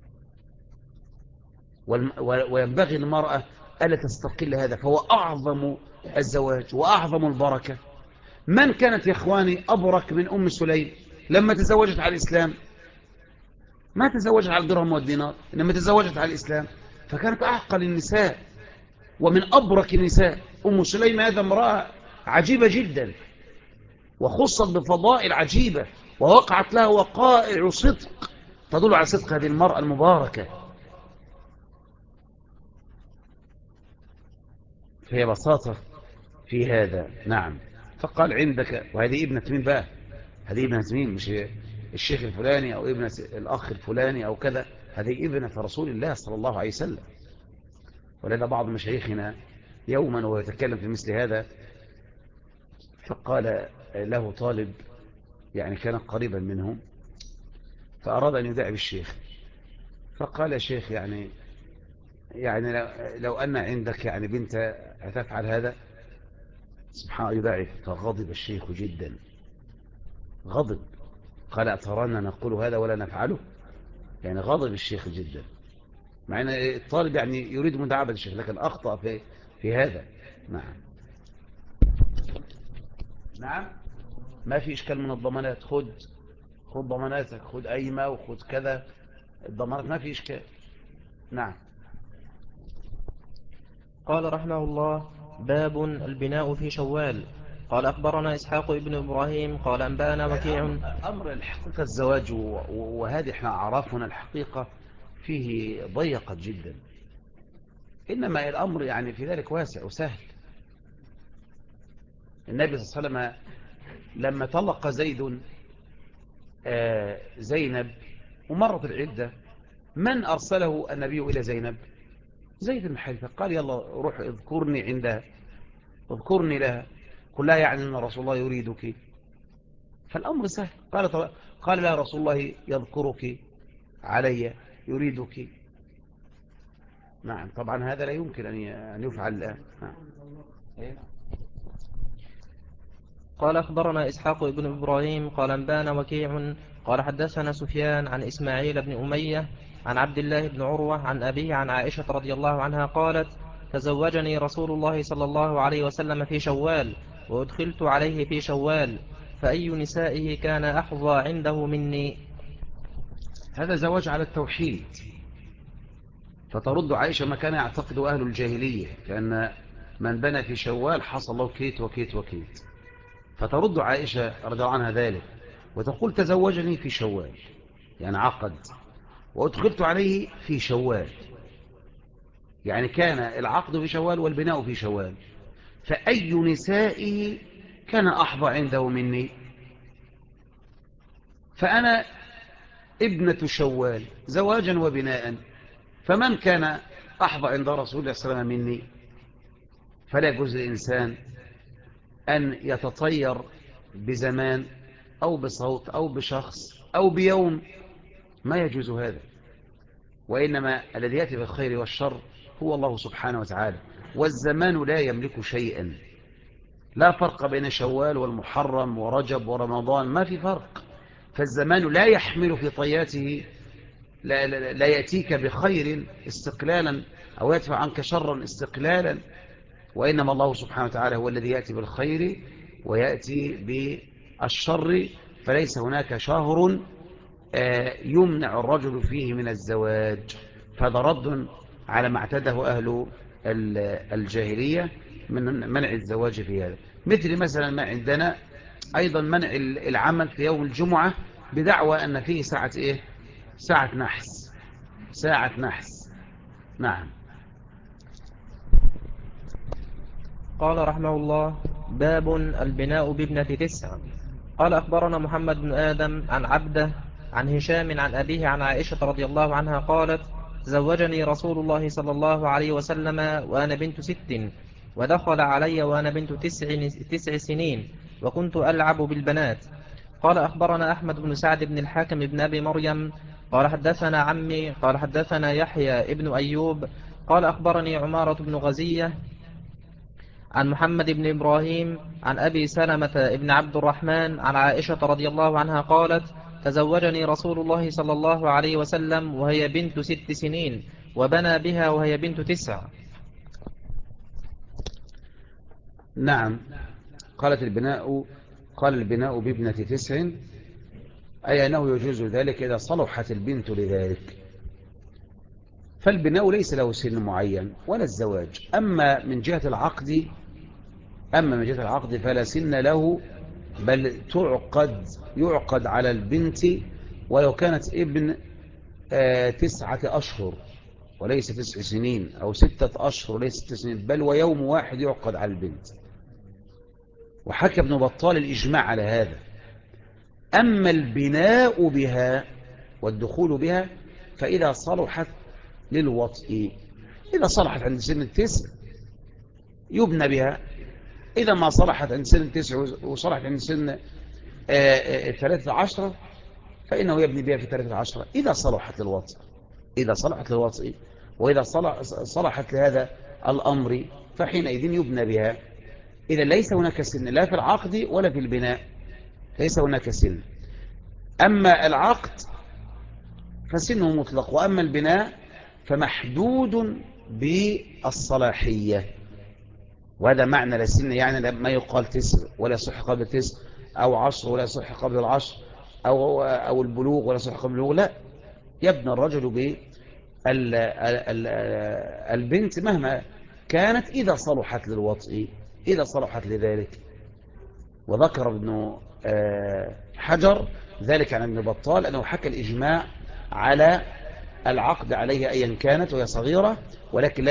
[SPEAKER 1] وينبغي المرأة ألا تستقل هذا، فهو أعظم الزواج وأعظم البركة. من كانت يا إخواني أبرك من أم سليم لما تزوجت على الإسلام؟ ما تزوجت على الدرهم والدينار، إنما تزوجت على الإسلام، فكانت أعقل النساء ومن أبرك النساء. أم سليم هذا امرأة عجيبة جدا، وخصت بفضائل عجيبة، ووقعت لها وقائع صدق تدل على صدق هذه المرأة المباركة. فهي بساطة في هذا. نعم. فقال: عندك. وهذه ابنة مين بقى؟ هذه ابنة مين؟ مش الشيخ الفلاني أو ابنة الأخ الفلاني أو كذا، هذه ابنة رسول الله صلى الله عليه وسلم. ولذا بعض مشايخنا يوما وهو يتكلم في مثل هذا، فقال له طالب يعني كان قريبا منهم، فأراد أن يداعب الشيخ، فقال: يا شيخ، يعني لو أن عندك يعني بنت هتفعل هذا؟ سبحان الله، يداعب. فغضب الشيخ جدا، غضب. قال: أترانا نقول هذا ولا نفعله؟ يعني غضب الشيخ جدا، مع أن الطالب يعني يريد مداعبة الشيخ، لكن أخطأ في هذا. نعم. نعم. ما في إشكال من الضمانات. خد ضماناتك، خد قايمة وخد كذا، الضمانات ما في إشكال. نعم.
[SPEAKER 2] قال رحمه الله: باب البناء في شوال. قال أخبرنا إسحاق ابن إبراهيم قال أنبأنا وكيع.
[SPEAKER 1] أمر الحقيقة الزواج وهذه احنا أعرافنا الحقيقة فيه ضيقة جدا، إنما الأمر يعني في ذلك واسع وسهل. النبي صلى الله عليه وسلم لما طلق زيد زينب ومرت العدة، من أرسله النبي إلى زينب؟ زيد بن حارثة. قال: يلا روح اذكرني عندها، اذكرني لها، قل لها يعني أن رسول الله يريدك. فالأمر سهل. قال: لا، رسول الله يذكرك علي، يريدك. نعم. طبعا هذا لا يمكن أن يفعل الآن. نعم.
[SPEAKER 2] قال أخبرنا إسحاق ابن إبراهيم قال أنبأنا وكيع قال حدثنا سفيان عن إسماعيل بن أمية عن عبد الله بن عروة عن أبيه عن عائشة رضي الله عنها قالت: تزوجني رسول الله صلى الله عليه وسلم في شوال، وأدخلت عليه في شوال، فأي نسائه كان أحظى عنده مني.
[SPEAKER 1] هذا زواج على التوحيد. فترد عائشة ما كان يعتقد أهل الجاهلية، كأن من بنى في شوال حصل له كيت وكيت وكيت. فترد عائشة رضي الله عنها ذلك وتقول: تزوجني في شوال، يعني عقد، وأدخلت عليه في شوال، يعني كان العقد في شوال والبناء في شوال، فأي نسائه كان أحظى عنده مني؟ فأنا ابنة شوال زواجا وبناء، فمن كان أحظى عند رسول الله صلى الله عليه وسلم مني؟ فلا يجوز للإنسان أن يتطير بزمان أو بصوت أو بشخص أو بيوم، ما يجوز هذا. وإنما الذي يأتي بالخير والشر هو الله سبحانه وتعالى، والزمان لا يملك شيئا. لا فرق بين شوال والمحرم ورجب ورمضان، ما في فرق. فالزمان لا يحمل في طياته، لا يأتيك بخير استقلالا أو يدفع عنك شرا استقلالا، وإنما الله سبحانه وتعالى هو الذي يأتي بالخير ويأتي بالشر. فليس هناك شهر يمنع الرجل فيه من الزواج. فهذا رد على ما اعتده أهل الجاهلية، من منع الزواج في هذا، مثل مثلا ما عندنا أيضا منع العمل في يوم الجمعة بدعوى أن فيه ساعة إيه؟ ساعة نحس، ساعة نحس. نعم.
[SPEAKER 2] قال رحمه الله: باب البناء بابنة 9. قال أخبرنا محمد بن آدم عن عبده عن هشام عن أبيه عن عائشة رضي الله عنها قالت: زوجني رسول الله صلى الله عليه وسلم وأنا بنت 6، ودخل علي وأنا بنت 9 سنين، وكنت ألعب بالبنات. قال أخبرنا أحمد بن سعد بن الحاكم بن أبي مريم قال حدثنا عمي قال حدثنا يحيى ابن أيوب قال أخبرني عمارة بن غزية عن محمد بن إبراهيم عن أبي سلمة بن عبد الرحمن عن عائشة رضي الله عنها قالت: تزوجني رسول الله صلى الله عليه وسلم وهي بنت 6 سنين، وبنى بها وهي بنت 9.
[SPEAKER 1] نعم. قال البناء بابنة 9، أي أنه يجوز ذلك إذا صلحت البنت لذلك. فالبناء ليس له سن معين ولا الزواج. أما من جهة العقد فلا سن له، بل يعقد على البنت ولو كانت ابن 9 أشهر وليس 9 سنين، أو 6 أشهر وليس 6 سنين، بل ويوم واحد يعقد على البنت. وحكى ابن بطال الإجماع على هذا. أما البناء بها والدخول بها فإذا صلحت للوطء، إذا صلحت عند سن 9 يبنى بها، إذا ما صلحت عند سن 9 وصلحت عند سن 13 فإنه يبني بها في 13 إذا صلحت للوطء. وإذا صلحت لهذا الأمر فحينئذ يبنى بها. إذا ليس هناك سن لا في العقد ولا في البناء، ليس هناك سن. أما العقد فسنه مطلق، وأما البناء فمحدود بالصلاحية. وهذا معنى لا سن، يعني ما يقال 9 ولا يصح قبل 9، أو 10 ولا يصح قبل 10، أو البلوغ ولا يصح قبل البلوغ. لا، يبنى الرجل بالبنت مهما كانت إذا صلحت للوطء، إذا صلحت لذلك. وذكر ابن حجر ذلك عن ابن بطال أنه حكى الإجماع على العقد عليها أيا كانت وهي صغيرة، ولكن لا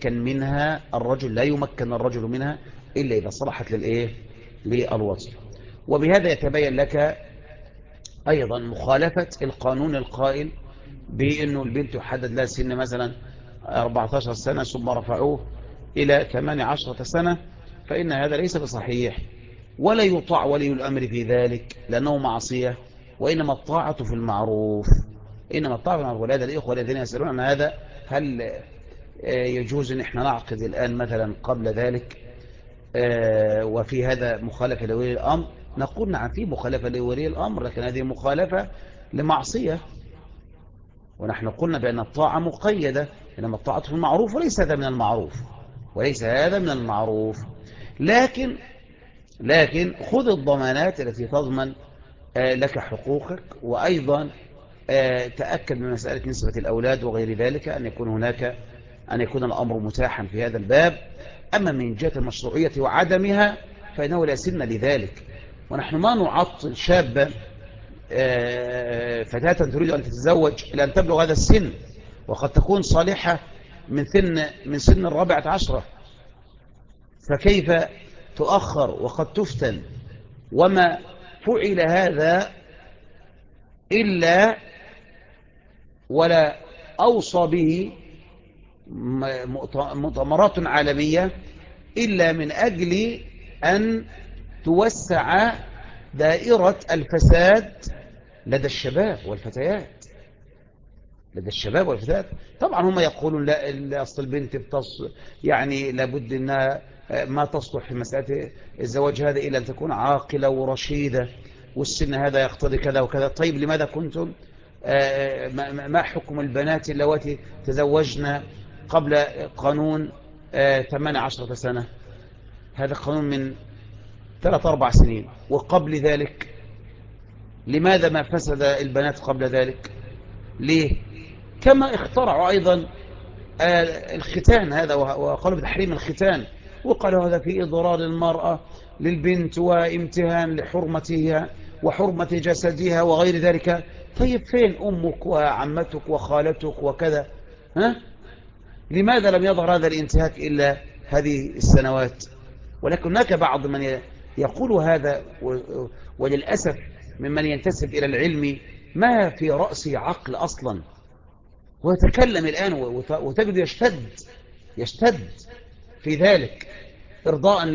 [SPEAKER 1] يمكن الرجل منها إلا إذا صلحت للوطء. وبهذا يتبين لك أيضا مخالفة القانون القائل بأنه البنت يحدد لها سن مثلا 14 سنة ثم رفعوه إلى 18 سنة، فإن هذا ليس بصحيح، ولا يطاع ولي الأمر في ذلك لأنه معصية، وإنما الطاعة في المعروف. ولهذا الإخوة الذين يسألون عن هذا، هل يجوز أن احنا نعقد الآن مثلا قبل ذلك وفي هذا مخالفة لولي الأمر؟ نقول نعم، في مخالفة لولي الأمر، لكن هذه مخالفة لمعصية. ونحن قلنا بأن الطاعة مقيدة، إنما الطاعة في المعروف وليس هذا من المعروف. لكن خذ الضمانات التي تضمن لك حقوقك. وأيضا تأكد من مسألة نسبة الأولاد وغير ذلك، أن يكون الأمر متاحا في هذا الباب. أما من جهة المشروعية وعدمها فإنه لا سن لذلك. ونحن ما نعطل شابا فتاة تريد أن تتزوج إلى أن تبلغ هذا السن، وقد تكون صالحة من سن 14، فكيف تؤخر وقد تفتن؟ وما فعل هذا إلا ولا أوصى به مؤتمرات عالمية إلا من أجل أن توسع دائرة الفساد لدى الشباب والفتيات. طبعا هم يقولون لا أصل البنت يعني لابد أنها ما تصلح في مسألة الزواج هذا إلا أن تكون عاقلة ورشيدة، والسن هذا يقتضي كذا وكذا. طيب لماذا كنتم ما حكم البنات اللواتي تزوجن قبل قانون 18 سنة؟ هذا قانون من 3-4 سنين. وقبل ذلك لماذا ما فسد البنات قبل ذلك؟ ليه؟ كما اخترعوا أيضا الختان هذا، وقالوا بتحريم الختان وقالوا هذا في إضرار المرأة للبنت وامتهان لحرمتها وحرمة جسدها وغير ذلك. طيب فين أمك وعمتك وخالتك وكذا؟ ها؟ لماذا لم يظهر هذا الانتهاك إلا هذه السنوات؟ ولكن هناك بعض من يقول هذا، وللأسف ممن ينتسب إلى العلم ما في رأسه عقل أصلا، ويتكلم الآن وتجد يشتد في ذلك إرضاء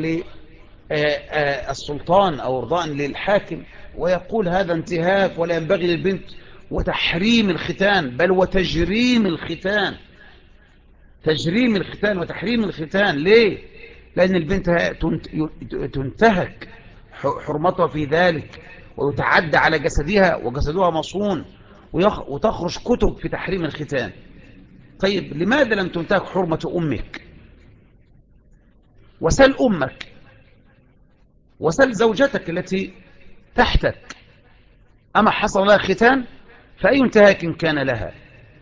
[SPEAKER 1] للسلطان أو إرضاء للحاكم، ويقول هذا انتهاك ولا ينبغي للبنت، وتحريم الختان، بل وتجريم الختان، تجريم الختان وتحريم الختان. ليه؟ لأن البنت تنتهك حرمتها في ذلك، ويتعدى على جسدها وجسدها مصون، وتخرج كتب في تحريم الختان. طيب لماذا لم تنتهك حرمة أمك؟ وسل أمك وسل زوجتك التي تحتك، أما حصل لها ختان فأي انتهاك كان لها؟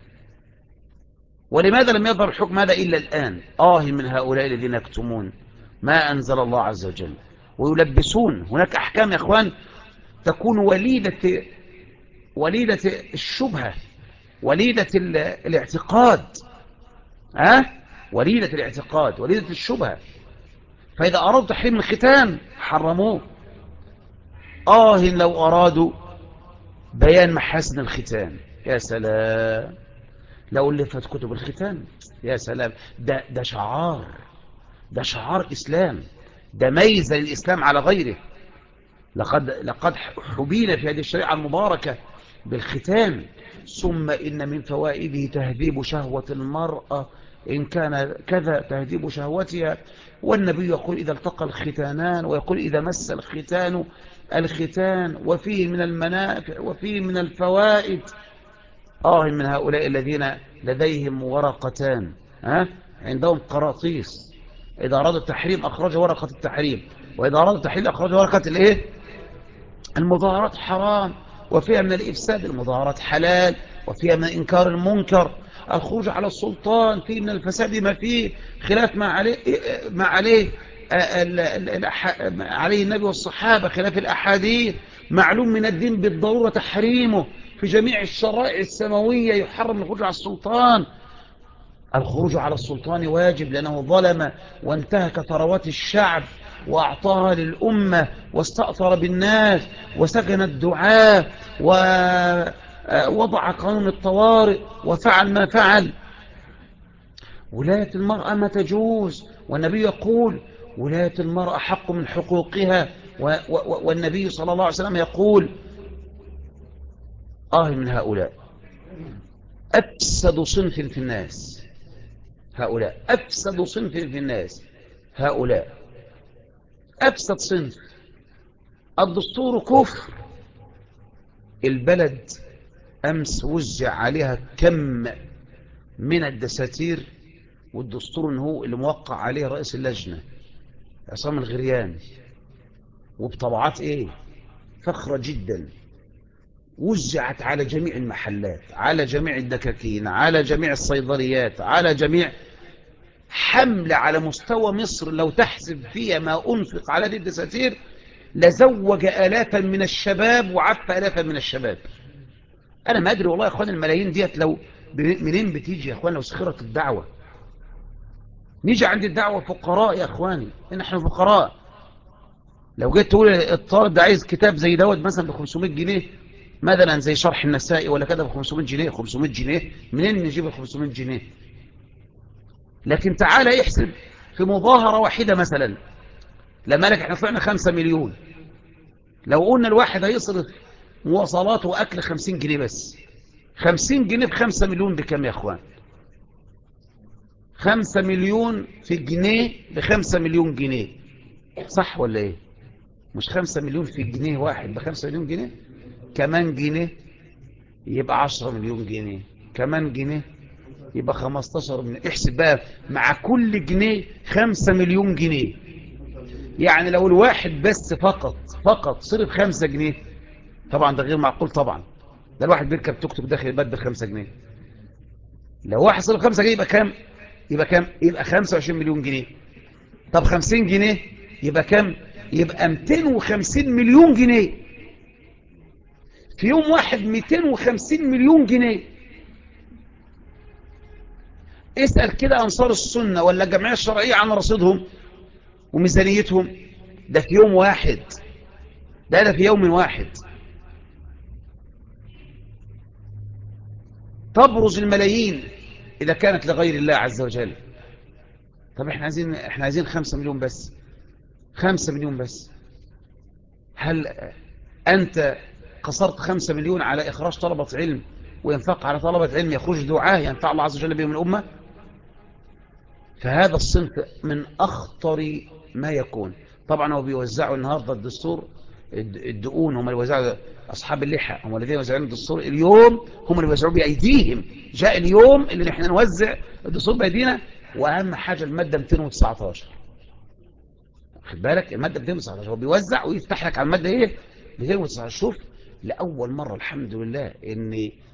[SPEAKER 1] ولماذا لم يظهر الحكم هذا إلا الآن؟ من هؤلاء الذين يكتمون ما أنزل الله عز وجل ويلبسون. هناك أحكام يا أخوان تكون وليدة الشبهة، وليدة الاعتقاد، وليدة الاعتقاد، وليدة الشبهة. فإذا أرادوا تحريم الختان حرموه. لو أرادوا بيان محاسن الختان، يا سلام، لو ألفت كتب الختان، يا سلام، ده شعار، ده شعار إسلام، ده ميزة للإسلام على غيره. لقد حبينا في هذه الشريعة المباركة بالختان. ثم إن من فوائده تهذيب شهوة المرأة، إن كان كذا تهذيب شهوتها. والنبي يقول إذا التقى الختانان، ويقول إذا مس الختان الختان، وفيه من المنافع وفيه من الفوائد. من هؤلاء الذين لديهم ورقتان، عندهم قراطيس، إذا أرادوا التحريم أخرجوا ورقة التحريم، وإذا أرادوا التحليل أخرجوا ورقة المظاهرات حرام وفيها من الإفساد، المظاهرات حلال وفيها من إنكار المنكر. الخروج على السلطان فيه من الفساد ما فيه، خلاف عليه النبي والصحابة، خلاف الأحاديث. معلوم من الدين بالضرورة تحريمه، في جميع الشرائع السماوية يحرم الخروج على السلطان. الخروج على السلطان واجب لأنه ظلم وانتهك ثروات الشعب وأعطاها للأمة، واستأثر بالناس، وسجن الدعاة، ووضع قانون الطوارئ، وفعل ما فعل. ولاية المرأة ما تجوز، والنبي يقول ولاية المرأة حق من حقوقها. والنبي صلى الله عليه وسلم يقول من هؤلاء أفسد صنف في الناس، هؤلاء أفسد صنف في الناس، هؤلاء أفسد صنف. الدستور كفر. البلد أمس وزع عليها كم من الدساتير، والدستور هو اللي موقع عليه رئيس اللجنة عصام الغريان، وبطبعات فخرة جدا، وزعت على جميع المحلات، على جميع الدكاكين، على جميع الصيدليات، على جميع حملة على مستوى مصر. لو تحسب فيها ما أنفق على هذه الدساتير لزوج آلافا من الشباب وعف آلافا من الشباب. أنا ما أدري والله يا أخوان الملايين ديت لو منين بتيجي يا أخوان، لو سخرت الدعوة. نيجي عند الدعوة فقراء يا أخواني، نحن فقراء. لو جيت تقول الطالب ده عايز كتاب زي دوت مثلا ب 500 جنيه مثلا، زي شرح النسائي ولا كده ب 500 جنيه، 500 جنيه منين نجيب ال 500 جنيه؟ لكن تعالى يحسب في مظاهرة واحدة مثلا، لما لك احنا طلعنا 5 مليون، لو قلنا الواحد هيصرف مواصلات وأكل 50 جنيه بس، 50 جنيه ب5 مليون بكم يا أخوان؟ 5 مليون في جنيه ب5 مليون جنيه، صح ولا ايه؟ مش 5 مليون في جنيه واحد ب5 مليون جنيه، كمان جنيه يبقى 10 مليون جنيه، كمان جنيه يبقى 15 مليون. احسب بقى مع كل جنيه 5 مليون جنيه. يعني لو الواحد بس فقط صرف 5 جنيه، طبعا ده غير معقول طبعا، ده الواحد بيركب توك توك داخل البلد ب5 جنيه. لو واحد صرف 5 جنيه يبقى كام؟ يبقى 25 مليون جنيه. طب 50 جنيه يبقى كم؟ يبقى 250 مليون جنيه في يوم واحد. 250 مليون جنيه. اسأل كده أنصار السنة ولا الجمعية الشرعية عن رصيدهم وميزانيتهم. ده في يوم واحد. ده في يوم واحد تبرز الملايين إذا كانت لغير الله عز وجل. طب احنا عايزين 5 مليون بس. 5 مليون بس. هل أنت قصرت 5 مليون على إخراج طلبة علم وينفق على طلبة علم يخرج دعاه ينفع الله عز وجل بهم الأمة؟ فهذا الصنف من أخطر ما يكون. طبعا هو بيوزعوا النهاردة الدستور. الدقون هم اللي بيوزعوا، أصحاب اللحى هم الذين يوزعون الدستور اليوم، هم اللي بيوزعوه بأيديهم. جاء اليوم اللي نحن نوزع الدستور بأيدينا. وأهم حاجة المادة 219. خد بالك المادة 219 هو بيوزع ويفتح لك على المادة ايه 219. شوف لأول مرة الحمد لله ان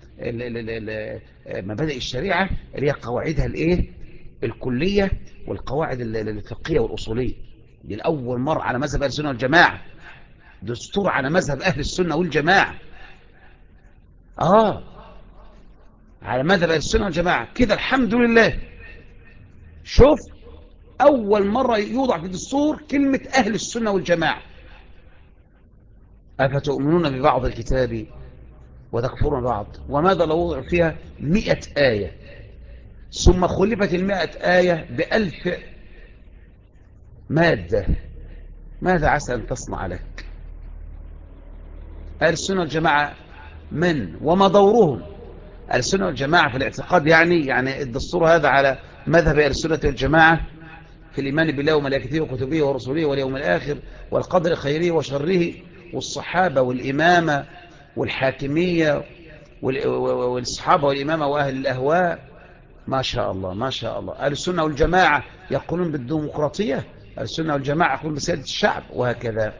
[SPEAKER 1] مبادئ الشريعة اللي هي قواعدها الايه الكلية والقواعد الفقهية والأصولية دي لأول مرة على مذهب أهل السنة والجماعة. دستور على مذهب أهل السنة والجماعة. على مذهب أهل السنة والجماعة كده الحمد لله. شوف أول مرة يوضع في الدستور كلمة أهل السنة والجماعة. أفتؤمنون ببعض الكتاب وتكفرون بعض. وماذا لو وضع فيها 100 آية ثم خلفت 100 آية ب1000 مادة؟ ماذا عسى أن تصنع لك؟ أهل السنة والجماعة من وما دورهم؟ أهل السنة والجماعة في الاعتقاد يعني الدستور هذا على مذهب أهل السنة والجماعة في الإيمان بالله وملائكته وكتبه ورسله واليوم الآخر والقدر خيره وشره والصحابة والإمامة والحاكمية والصحابة والإمامة وأهل الأهواء. ما شاء الله ما شاء الله. أهل السنة والجماعة يقولون بالديمقراطية. أهل السنة والجماعة يقولون بسيادة الشعب وهكذا.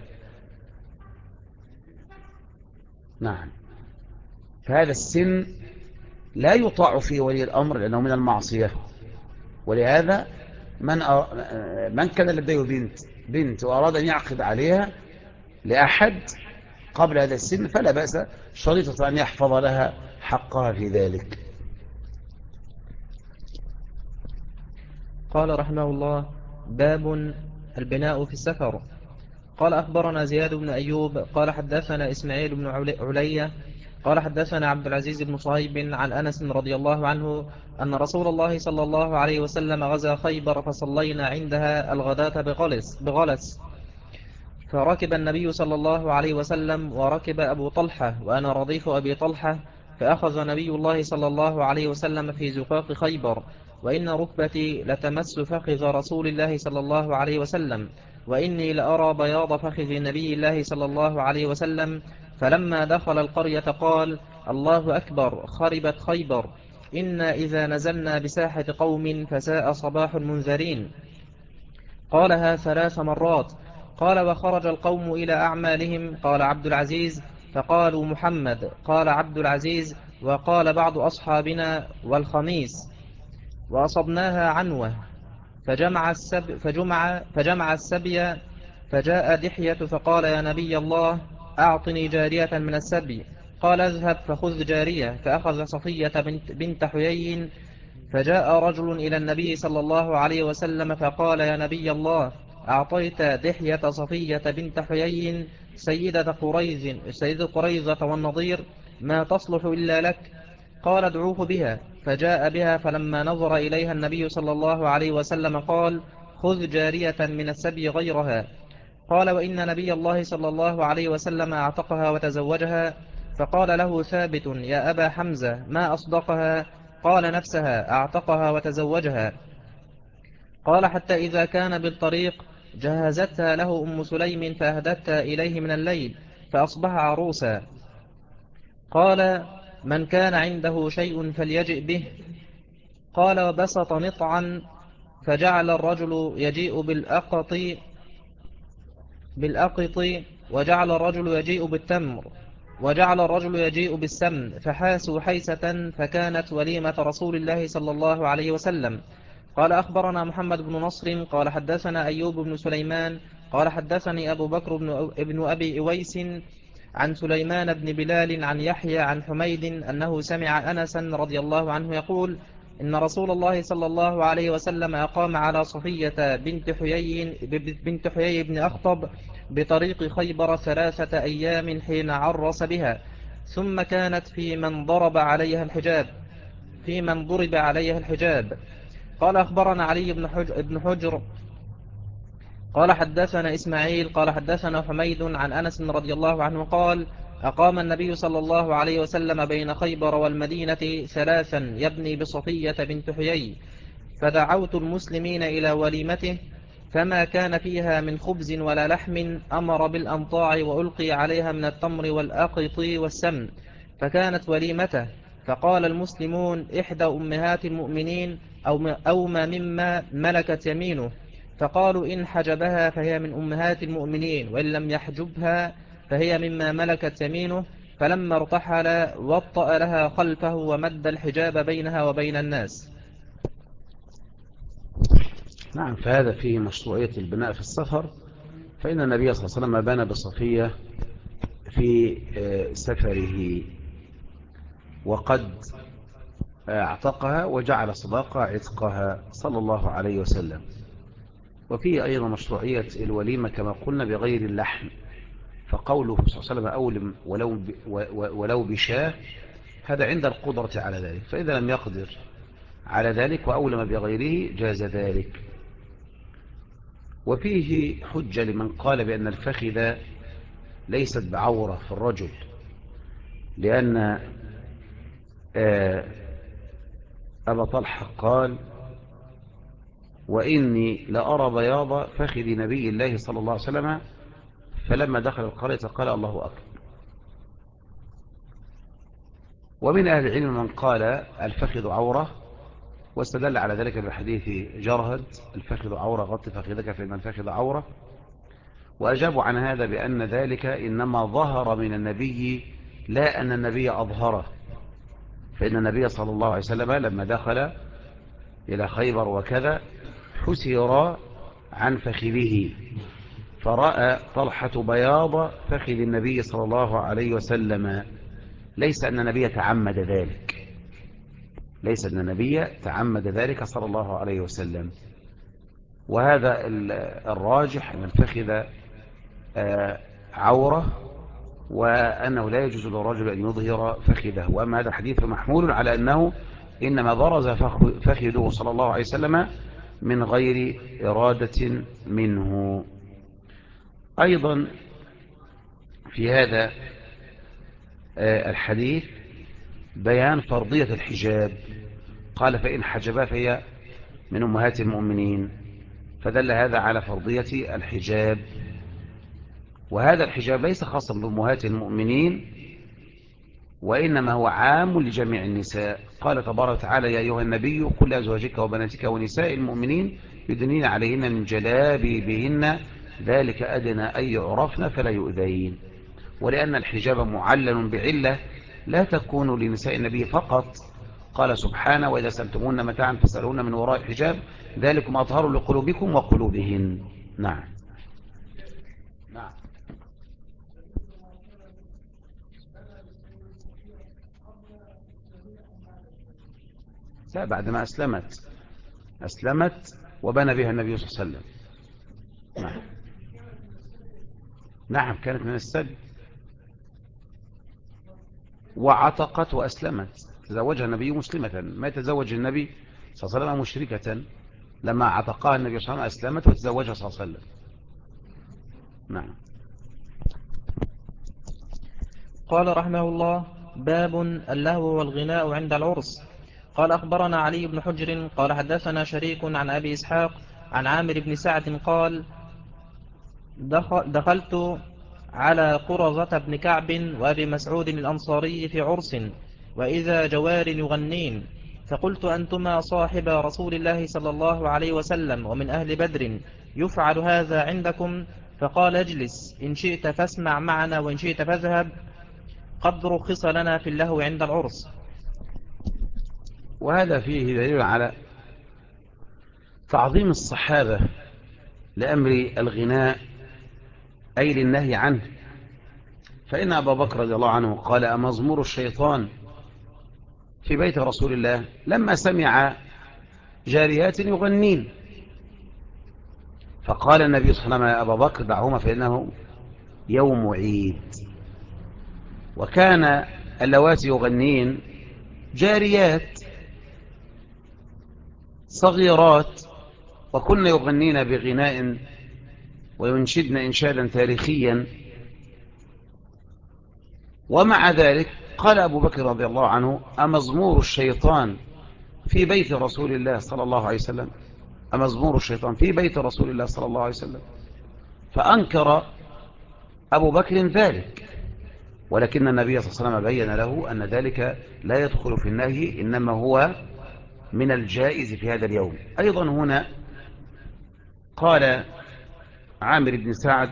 [SPEAKER 1] نعم. فهذا السن لا يطاع فيه ولي الأمر لأنه من المعصية. ولهذا من كان لديه بنت وأراد أن يعقد عليها لأحد قبل هذا السن فلا بأس شريطة أن يحفظ لها حقها في ذلك.
[SPEAKER 2] قال رحمه الله: باب البناء في السفر. قال أخبرنا زياد بن أيوب قال حدثنا إسماعيل بن علية قال حدثنا عبد العزيز بن صهيب عن أنس رضي الله عنه أن رسول الله صلى الله عليه وسلم غزا خيبر فصلينا عندها الغداة بغلس. فركب النبي صلى الله عليه وسلم وركب أبو طلحة وأنا رضيف أبي طلحة، فأخذ نبي الله صلى الله عليه وسلم في زقاق خيبر، وإن ركبتي لتمس فخذ رسول الله صلى الله عليه وسلم، وإني لأرى بياض فخذ نبي الله صلى الله عليه وسلم. فلما دخل القرية قال: الله أكبر، خربت خيبر، إنا إذا نزلنا بساحة قوم فساء صباح المنذرين. قالها 3 مرات. قال: وخرج القوم إلى أعمالهم. قال عبد العزيز: فقالوا محمد. قال عبد العزيز: وقال بعض أصحابنا والخميس. وأصبناها عنوة. فجمع السبي. فجاء دحية فقال: يا نبي الله، أعطني جارية من السبي. قال: اذهب فخذ جارية. فأخذ صفية بنت حيي. فجاء رجل إلى النبي صلى الله عليه وسلم فقال: يا نبي الله، أعطيت دحية صفية بنت حيي سيدة قريظة والنضير، ما تصلح إلا لك. قال: ادعوه بها. فجاء بها، فلما نظر إليها النبي صلى الله عليه وسلم قال: خذ جارية من السبي غيرها. قال: وإن نبي الله صلى الله عليه وسلم اعتقها وتزوجها. فقال له ثابت: يا أبا حمزة، ما أصدقها؟ قال: نفسها، اعتقها وتزوجها. قال: حتى إذا كان بالطريق جهزتها له أم سليم فأهدتها إليه من الليل فأصبح عروسا. قال: من كان عنده شيء فليجئ به. قال: وبسط نطعا. فجعل الرجل يجيء بالأقط، وجعل الرجل يجيء بالتمر، وجعل الرجل يجيء بالسمن، فحاسوا حيسة، فكانت وليمة رسول الله صلى الله عليه وسلم. قال أخبرنا محمد بن نصر قال حدثنا أيوب بن سليمان قال حدثني أبو بكر ابن أبي إويس عن سليمان بن بلال عن يحيى عن حميد أنه سمع أنسا رضي الله عنه يقول إن رسول الله صلى الله عليه وسلم أقام على صفية بنت حيي بن أخطب بطريق خيبر 3 أيام حين عرس بها، ثم كانت في من ضرب عليها الحجاب. قال أخبرنا علي بن حجر قال حدثنا إسماعيل قال حدثنا حميد عن أنس رضي الله عنه قال أقام النبي صلى الله عليه وسلم بين خيبر والمدينة 3 يبني بصفية بنت حيي، فدعوت المسلمين إلى وليمته، فما كان فيها من خبز ولا لحم أمر بالأنطاع وألقي عليها من التمر والأقط والسمن، فكانت وليمته. فقال المسلمون إحدى أمهات المؤمنين أو ما مما ملكت يمينه، فقالوا إن حجبها فهي من أمهات المؤمنين، وإن لم يحجبها فهي مما ملكت يمينه. فلما ارتحل وطأ لها خلفه ومد الحجاب بينها وبين الناس.
[SPEAKER 1] نعم، فهذا فيه مشروعية البناء في السفر، فإن النبي صلى الله عليه وسلم بنى بصفية في سفره، وقد اعتقها وجعل صداقة عتقها صلى الله عليه وسلم. وفيه أيضا مشروعية الوليمة كما قلنا بغير اللحم، فقوله صلى الله عليه وسلم أولم ولو بشاه، هذا عند القدرة على ذلك، فإذا لم يقدر على ذلك وأولم بغيره جاز ذلك. وفيه حجة لمن قال بأن الفخذ ليست بعورة في الرجل، لأن أبا طلحة قال وإني لأرى بياض فخذ نبي الله صلى الله عليه وسلم، فلما دخل القرية قال الله أكبر. ومن أهل العلم من قال الفخذ عورة، واستدل على ذلك بحديث جرهد الفخذ عورة غط فخذك فإن الفخذ عورة، وأجابوا عن هذا بأن ذلك إنما ظهر من النبي لا أن النبي أظهره، فإن النبي صلى الله عليه وسلم لما دخل إلى خيبر وكذا حسر عن فخذه، فرأى طلحة بياض فخذ النبي صلى الله عليه وسلم، ليس أن النبي تعمد ذلك، ليس أن النبي تعمد ذلك صلى الله عليه وسلم. وهذا الراجح أن الفخذ عورة، وأنه لا يجوز للرجل أن يظهر فخذه. وأما هذا الحديث محمول على أنه إنما برز فخذه صلى الله عليه وسلم من غير إرادة منه. أيضا في هذا الحديث بيان فرضية الحجاب، قال فإن حجبها فهي من أمهات المؤمنين، فدل هذا على فرضية الحجاب. وهذا الحجاب ليس خاصا بأمهات المؤمنين، وإنما هو عام لجميع النساء. قال تبارك وتعالى يا أيها النبي قل لأزواجك وبناتك ونساء المؤمنين يدنين عليهن من جلابيبهن ذلك أدنى أن يعرفن فلا يؤذين. ولأن الحجاب معلل بعلة لا تكون لنساء النبي فقط، قال سبحانه وإذا سألتمون متاعا فاسألوهن من وراء الحجاب ذلكم أطهر لقلوبكم وقلوبهن. نعم. نعم. لا، بعد ما أسلمت وبنى بها النبي صلى الله عليه وسلم. نعم. نعم، كانت من السبي وعتقت وأسلمت، تزوجها النبي مسلمة، ما يتزوج النبي صلى الله عليه وسلم مشركة، لما عتقها النبي صلى الله عليه وسلم أسلمت وتزوجها صلى الله عليه وسلم. نعم.
[SPEAKER 2] قال رحمه الله باب اللهو والغناء عند العرس. قال أخبرنا علي بن حجر قال حدثنا شريك عن أبي إسحاق عن عامر بن سعد قال دخلت على قرظة بن كعب وأبي مسعود الأنصاري في عرس، وإذا جوار يغنين، فقلت أنتما صاحب رسول الله صلى الله عليه وسلم ومن أهل بدر، يفعل هذا عندكم؟ فقال اجلس إن شئت فاسمع معنا وإن شئت فاذهب، قد رخص لنا في اللهو عند العرس.
[SPEAKER 1] وهذا فيه دليل على تعظيم الصحابة لأمر الغناء أي للنهي عنه. فإن أبا بكر رضي الله عنه قال: أمزمور الشيطان في بيت رسول الله، لما سمع جاريات يغنين، فقال النبي صلى الله عليه وسلم: يا أبا بكر دعهما فإنه يوم عيد. وكان اللواتي يغنين جاريات صغيرات، وكن يغنين بغناء وينشدن إنشادا تاريخيا. ومع ذلك قال أبو بكر رضي الله عنه: أمزمور الشيطان في بيت رسول الله صلى الله عليه وسلم، أمزمور الشيطان في بيت رسول الله صلى الله عليه وسلم. فأنكر أبو بكر ذلك، ولكن النبي صلى الله عليه وسلم بين له أن ذلك لا يدخل في النهي، إنما هو من الجائز في هذا اليوم. أيضا هنا قال عامر بن سعد: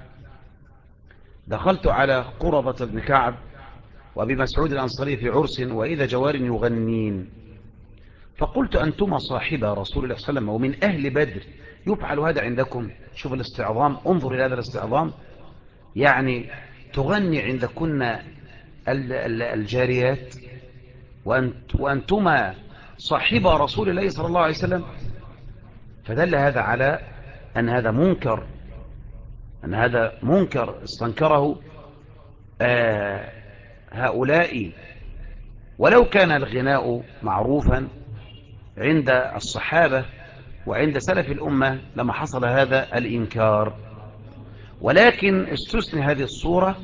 [SPEAKER 1] دخلت على قرظة بن كعب وأبي مسعود الأنصاري في عرس وإذا جوار يغنين، فقلت: أنتما صاحبا رسول الله صلى الله عليه وسلم ومن أهل بدر، يفعل هذا عندكم؟ شوف الاستعظام، انظر إلى هذا الاستعظام، يعني تغني عندكن الجاريات وأنتما صاحبا رسول الله صلى الله عليه وسلم. فدل هذا على أن هذا منكر، أن هذا منكر استنكره هؤلاء. ولو كان الغناء معروفا عند الصحابة وعند سلف الأمة لما حصل هذا الإنكار، ولكن استثني هذه الصورة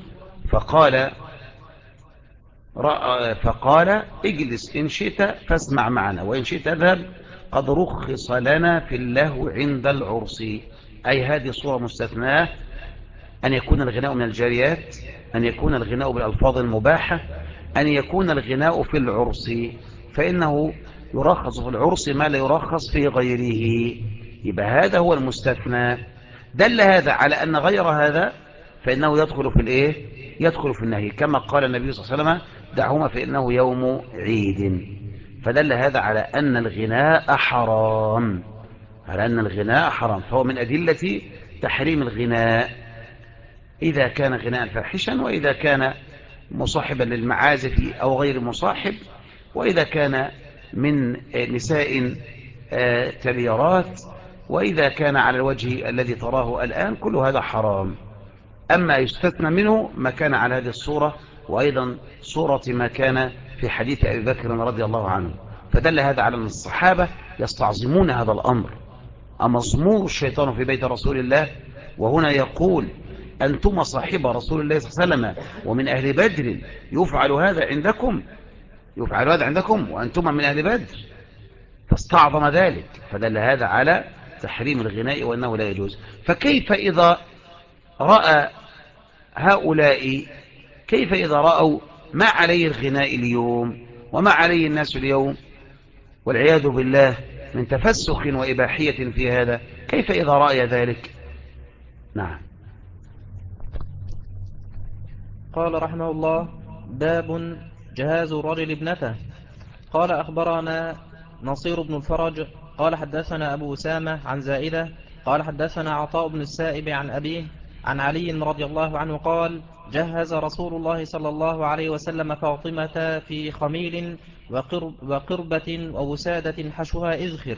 [SPEAKER 1] فقال: اجلس إن شئت فاسمع معنا وإن شئت اذهب، قد رخص لنا في اللهو عند العرس. أي هذه صورة مستثناة، أن يكون الغناء من الجاريات، أن يكون الغناء بالألفاظ المباحة، أن يكون الغناء في العرس، فإنه يرخص في العرس ما لا يرخص في غيره. يبقى هذا هو المستثنى. دل هذا على أن غير هذا فإنه يدخل في الإيه؟ يدخل في النهي، كما قال النبي صلى الله عليه وسلم: دعهما فإنه يوم عيد. فدل هذا على أن الغناء حرام، على أن الغناء حرام، فهو من أدلة تحريم الغناء إذا كان غناء فاحشا، وإذا كان مصاحبا للمعازف أو غير مصاحب، وإذا كان من نساء تبيرات، وإذا كان على الوجه الذي تراه الآن، كل هذا حرام. أما يستثنى منه ما كان على هذه الصورة، وأيضا صورة ما كان في حديث أبي بكر رضي الله عنه. فدل هذا على أن الصحابة يستعظمون هذا الأمر. أمزمور الشيطان في بيت رسول الله، وهنا يقول: أنتم صاحب رسول الله صلى الله عليه وسلم ومن أهل بدر، يفعل هذا عندكم، يفعل هذا عندكم وأنتم من أهل بدر، فاستعظم ذلك. فدل هذا على تحريم الغناء وأنه لا يجوز. فكيف إذا رأى هؤلاء، كيف إذا رأوا ما عليه الغناء اليوم وما عليه الناس اليوم والعياذ بالله من تفسخ وإباحية في هذا، كيف إذا رأي ذلك؟ نعم.
[SPEAKER 2] قال رحمه الله: باب جهاز الرجل ابنته. قال أخبرنا نصير بن الفرج قال حدثنا أبو أسامة عن زائدة قال حدثنا عطاء بن السائب عن أبيه عن علي رضي الله عنه قال: جهز رسول الله صلى الله عليه وسلم فاطمة في خميل وقربة ووسادة حشوها إذخر.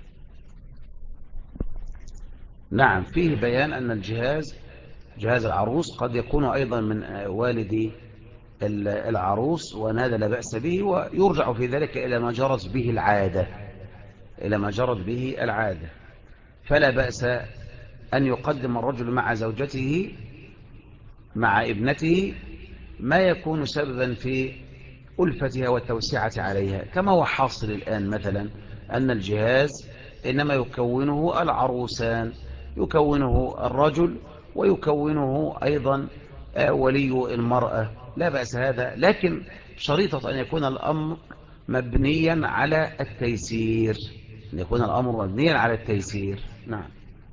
[SPEAKER 1] نعم، فيه بيان أن جهاز العروس قد يكون أيضا من والد العروس، وأن هذا لا بأس به، ويرجع في ذلك إلى ما جرت به العادة، إلى ما جرت به العادة. فلا بأس أن يقدم الرجل مع زوجته مع ابنته ما يكون سببا في ألفتها والتوسعة عليها، كما هو حاصل الآن مثلا، أن الجهاز إنما يكونه العروسان، يكونه الرجل ويكونه أيضا ولي المرأة، لا بأس هذا، لكن شريطة أن يكون الأمر مبنيا على التيسير، أن يكون الأمر مبنيا على التيسير. نعم.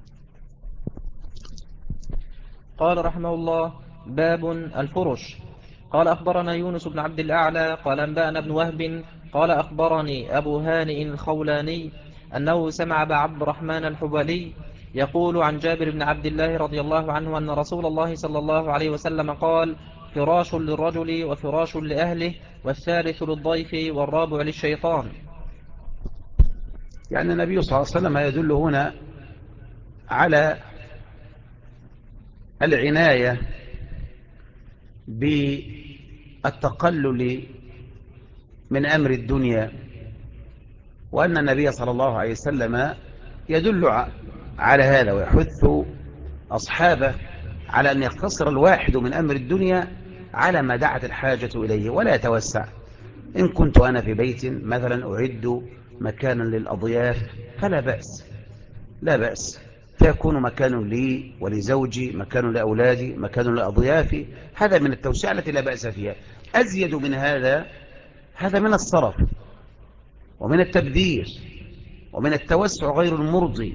[SPEAKER 2] قال رحمه الله: باب الفرش. قال أخبرنا يونس بن عبد الأعلى قال أنبأنا بن وهب قال أخبرني أبو هانئ الخولاني أنه سمع أبا عبد الرحمن الحبلي يقول عن جابر بن عبد الله رضي الله عنه أن رسول الله صلى الله عليه وسلم قال: فراش للرجل وفراش لأهله، والثالث للضيف، والرابع للشيطان.
[SPEAKER 1] يعني النبي صلى الله عليه وسلم يدل هنا على العناية بالتقلل من أمر الدنيا، وأن النبي صلى الله عليه وسلم يدل على هذا ويحث أصحابه على أن يقتصر الواحد من أمر الدنيا على ما دعت الحاجة إليه ولا يتوسع. إن كنت أنا في بيت مثلا أعد مكانا للأضياف فلا بأس، لا بأس، فيكون مكان لي ولزوجي، مكان لأولادي، مكان لأضيافي، هذا من التوسعة التي لا بأس فيها. أزيد من هذا، هذا من الصرف ومن التبذير ومن التوسع غير المرضي.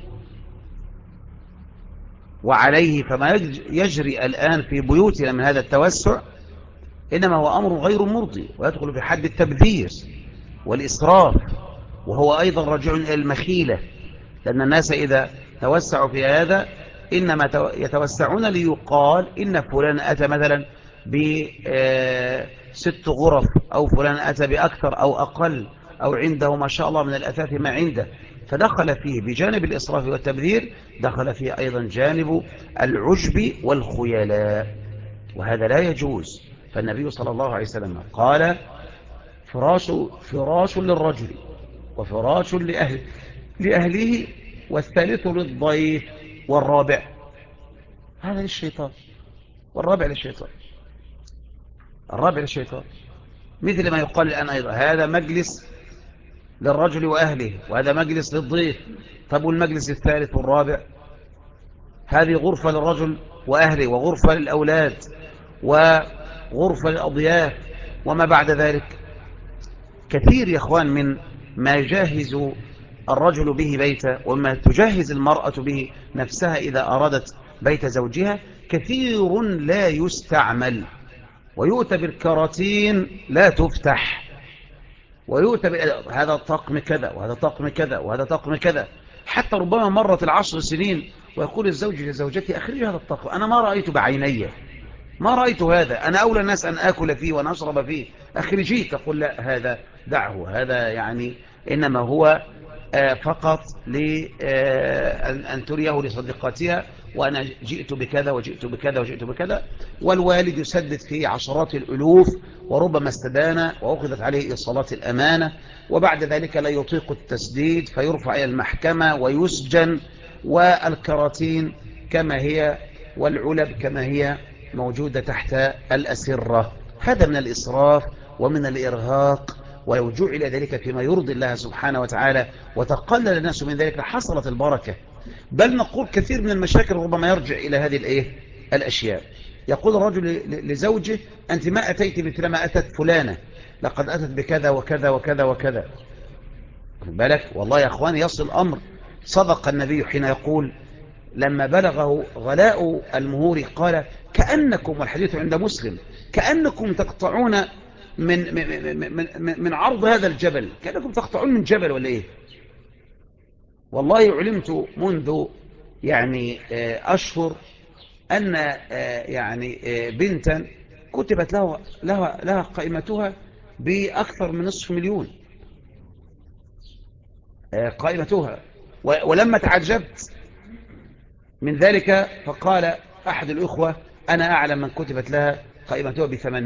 [SPEAKER 1] وعليه فما يجري الآن في بيوتنا من هذا التوسع إنما هو أمر غير مرضي ويدخل في حد التبذير والإسراف، وهو أيضا راجع إلى المخيلة، لأن الناس إذا توسعوا في هذا إنما يتوسعون ليقال إن فلان أتى مثلا ب6 غرف، أو فلان أتى بأكثر أو أقل، أو عنده ما شاء الله من الأثاث ما عنده، فدخل فيه بجانب الإسراف والتبذير دخل فيه أيضا جانب العجب والخيلاء، وهذا لا يجوز. فالنبي صلى الله عليه وسلم قال: فراش للرجل وفراش لأهله، والثالث للضيف، والرابع هذا للشيطان، والرابع للشيطان، الرابع للشيطان. مثل ما يقال الآن أيضا: هذا مجلس للرجل وأهله، وهذا مجلس للضيف. طب والمجلس الثالث والرابع؟ هذه غرفة للرجل وأهله، وغرفة للأولاد، وغرفة للأضياف، وما بعد ذلك. كثير يا أخوان من ما يجهز الرجل به بيته، وما تجهز المرأة به نفسها إذا أرادت بيت زوجها، كثير لا يستعمل، ويؤتى بالكراتين لا تفتح، ويؤتى هذا طقم كذا وهذا طقم كذا وهذا طقم كذا، حتى ربما مرت 10 سنين ويقول الزوج لزوجته: أخرج هذا الطقم، أنا ما رأيته بعيني، ما رأيت هذا، أنا أولى الناس أن آكل فيه وأن أشرب فيه، أخرجيه. تقول: لا، هذا دعه، هذا يعني إنما هو فقط أن تريه لصديقاتها، وأنا جئت بكذا وجئت بكذا وجئت بكذا. والوالد يسدد فيه عشرات الألوف، وربما استدان وأخذت عليه إيصالات الأمانة، وبعد ذلك لا يطيق التسديد فيرفع إلى المحكمة ويسجن، والكراتين كما هي والعلب كما هي موجودة تحت الأسرة. هذا من الإسراف ومن الإرهاق، ولو جعل ذلك فيما يرضي الله سبحانه وتعالى وتقلل الناس من ذلك لحصلت البركة. بل نقول كثير من المشاكل ربما يرجع إلى هذه الأشياء. يقول الرجل لزوجه: أنت ما أتيت مثل ما أتت فلانة، لقد أتت بكذا وكذا وكذا وكذا. بالك والله يا أخواني يصل الأمر. صدق النبي حين يقول لما بلغه غلاء المهور قال: كأنكم، والحديث عند مسلم، كأنكم تقطعون من عرض هذا الجبل، كأنكم تقطعون من جبل ولا إيه. والله علمت منذ يعني أشهر أن يعني بنتا كتبت لها قائمتها بأكثر من 500,000 قائمتها. ولما تعجبت من ذلك فقال أحد الأخوة: أنا أعلم من كتبت لها قائمتها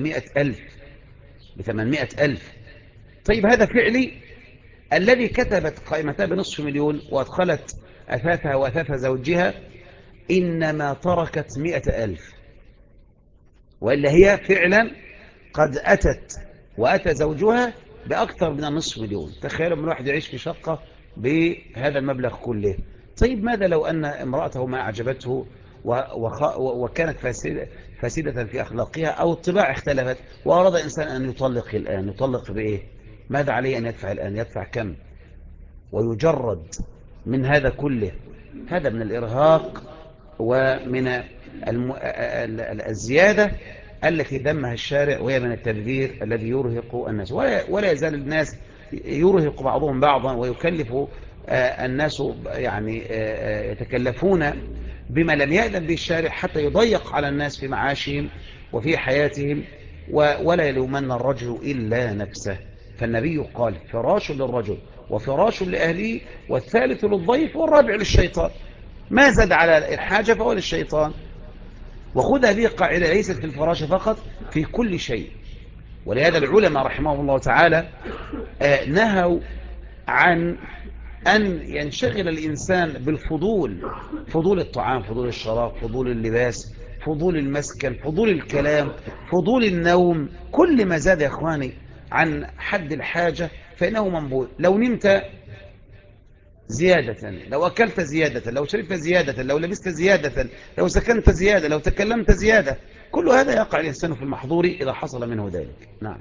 [SPEAKER 1] ب800,000. طيب هذا فعلي. الذي كتبت قائمتها ب500,000 وأدخلت أثاثها وأثاث زوجها إنما تركت 100,000، وإلا هي فعلا قد أتت وأتى زوجها بأكثر من 500,000. تخيلوا من واحد يعيش في شقة بهذا المبلغ كله. طيب ماذا لو أن امرأته ما أعجبته وكانت فاسدة في أخلاقها، أو الطباع اختلفت، وأراد إنسان أن يطلق الآن، يطلق بإيه؟ ماذا عليه أن يدفع الآن؟ يدفع كم؟ ويجرد من هذا كله. هذا من الإرهاق ومن الزيادة التي ذمها الشارع، وهي من التبذير الذي يرهق الناس. ولا يزال الناس يرهق بعضهم بعضا ويكلف الناس يعني يتكلفون بما لم يأذن به الشارع حتى يضيق على الناس في معاشهم وفي حياتهم، ولا يلومن الرجل إلا نفسه. فالنبي قال فراش للرجل وفراش لأهله والثالث للضيف والرابع للشيطان. ما زاد على الحاجة فهو للشيطان. وخذ هذه القاعدة ليست في الفراشة فقط، في كل شيء. ولهذا العلماء رحمهم الله تعالى نهوا عن أن ينشغل الإنسان بالفضول، فضول الطعام، فضول الشراب، فضول اللباس، فضول المسكن، فضول الكلام، فضول النوم. كل ما زاد يا إخواني عن حد الحاجة فإنه منبوذ. لو نمت زيادة، لو أكلت زيادة، لو شربت زيادة، لو لبست زيادة، لو سكنت زيادة، لو تكلمت زيادة، كل هذا يقع الإنسان في المحظور إذا حصل منه ذلك. نعم.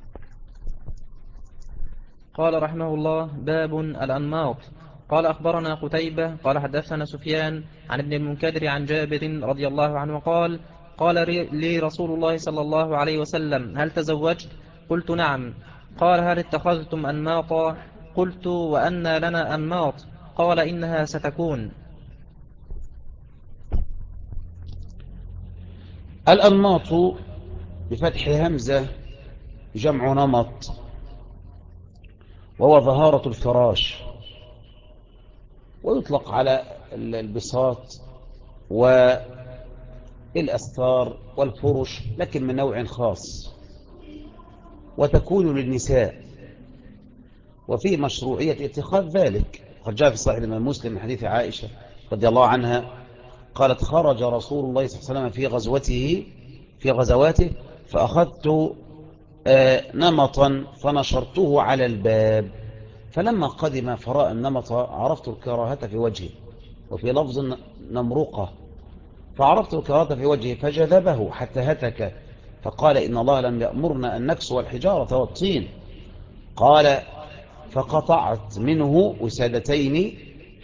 [SPEAKER 2] قال رحمه الله: باب الأنماط. قال أخبرنا قتيبة قال حدثنا سفيان عن ابن المنكدر عن جابر رضي الله عنه قال: قال لي رسول الله صلى الله عليه وسلم: هل تزوجت؟ قلت: نعم. قال: هل اتخذتم أنماطا؟ قلت: وأن لنا أنماط؟ قال: إنها ستكون.
[SPEAKER 1] الأنماط بفتح همزة جمع نمط، وهو ظهارة الفراش، ويطلق على البساط والأستار والفرش، لكن من نوع خاص، وتكون للنساء. وفي مشروعية اتخاذ ذلك. قد جاء في صحيح الإمام مسلم من حديث عائشة رضي الله عنها قالت: خرج رسول الله صلى الله عليه وسلم في غزواته فأخذت نمطا فنشرته على الباب، فلما قدم فرأى النمط عرفت الكراهة في وجهه، وفي لفظ نمرقة، فعرفت الكراهة في وجهه فجذبه حتى هتك، فقال: إن الله لم يأمرنا أن نكسو الحجارة والطين. قال: فقطعت منه وسادتين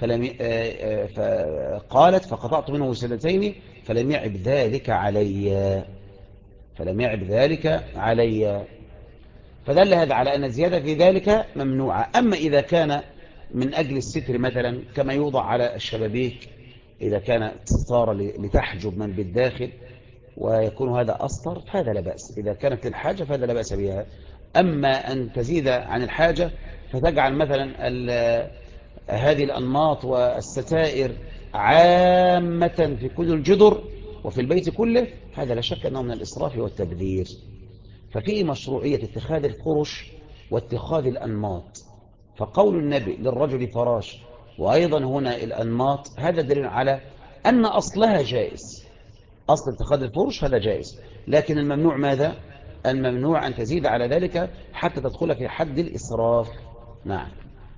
[SPEAKER 1] قالت: فقطعت منه وسادتين فلم يعب ذلك علي، فلم يعب ذلك علي. فدل هذا على أن الزيادة في ذلك ممنوعة. أما إذا كان من أجل الستر مثلا كما يوضع على الشبابيك، إذا كانت ستارة لتحجب من بالداخل ويكون هذا أسطر فهذا لا بأس، إذا كانت للحاجة فهذا لا بأس بها. أما أن تزيد عن الحاجة فتجعل مثلا هذه الأنماط والستائر عامة في كل الجدر وفي البيت كله، هذا لا شك أنه من الإسراف والتبذير. ففيه مشروعية اتخاذ الفرش واتخاذ الأنماط. فقول النبي للرجل فراش وأيضا هنا الأنماط هذا دليل على أن أصلها جائز. أصل اتخاذ الفرش هذا جائز، لكن الممنوع ماذا؟ الممنوع أن تزيد على ذلك حتى تدخل في حد الإسراف. نعم.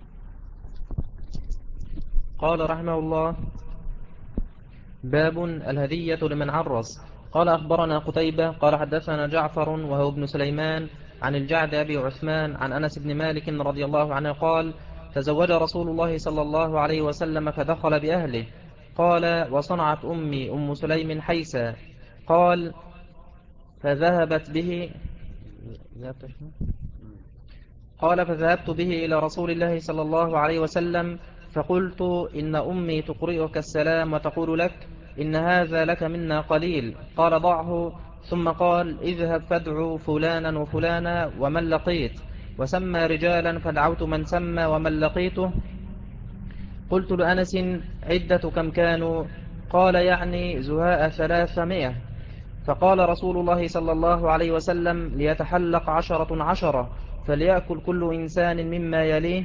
[SPEAKER 2] قال رحمه الله: باب الهدية لمن عرس. قال أخبرنا قتيبة قال حدثنا جعفر وهو ابن سليمان عن الجعد أبي عثمان عن أنس بن مالك رضي الله عنه قال: تزوج رسول الله صلى الله عليه وسلم فدخل بأهله. قال: وصنعت أمي أم سليم حيسا. قال: فذهبت به فذهبت به إلى رسول الله صلى الله عليه وسلم فقلت: إن أمي تقرئك السلام وتقول لك: إن هذا لك منا قليل. قال: ضعه. ثم قال: اذهب فادعوا فلانا وفلانا ومن لقيت. وسمى رجالا فدعوت من سمى ومن لقيته. قلت لأنس: عدة كم كانوا؟ قال: يعني زهاء 300. فقال رسول الله صلى الله عليه وسلم: ليتحلق 10 فليأكل كل إنسان مما يليه.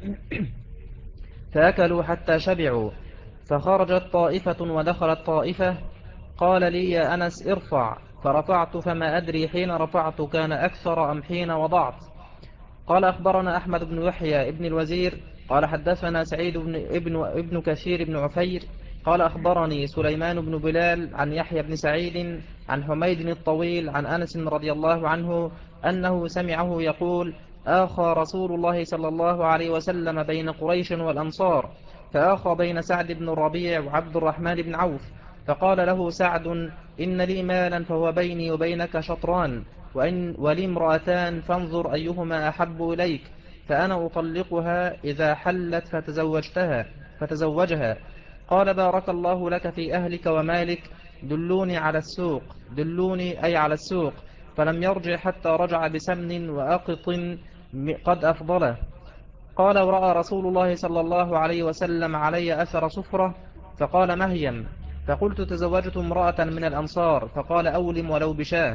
[SPEAKER 2] فأكلوا حتى شبعوا. فخرجت طائفة ودخلت طائفة. قال لي: يا أنس ارفع. فرفعت فما أدري حين رفعت كان أكثر أم حين وضعت. قال أخبرنا أحمد بن يحيى ابن الوزير قال حدثنا سعيد ابن كثير بن عفير قال أخبرني سليمان بن بلال عن يحيى بن سعيد عن حميد الطويل عن أنس رضي الله عنه أنه سمعه يقول: آخى رسول الله صلى الله عليه وسلم بين قريش والأنصار، فآخى بين سعد بن الربيع وعبد الرحمن بن عوف. فقال له سعد: إن لي مالا فهو بيني وبينك شطران، ولي امرأتان فانظر أيهما أحب إليك. فأنا أطلقها إذا حلت فتزوجها. قال بارك الله لك في أهلك ومالك، دلوني على السوق، دلوني أي على السوق. فلم يرجع حتى رجع بسمن وأقط قد أفضله. قال ورأى رسول الله صلى الله عليه وسلم علي أثر صفرة، فقال مهيم. فقلت تزوجت امرأة من الأنصار، فقال أولم ولو بشاه.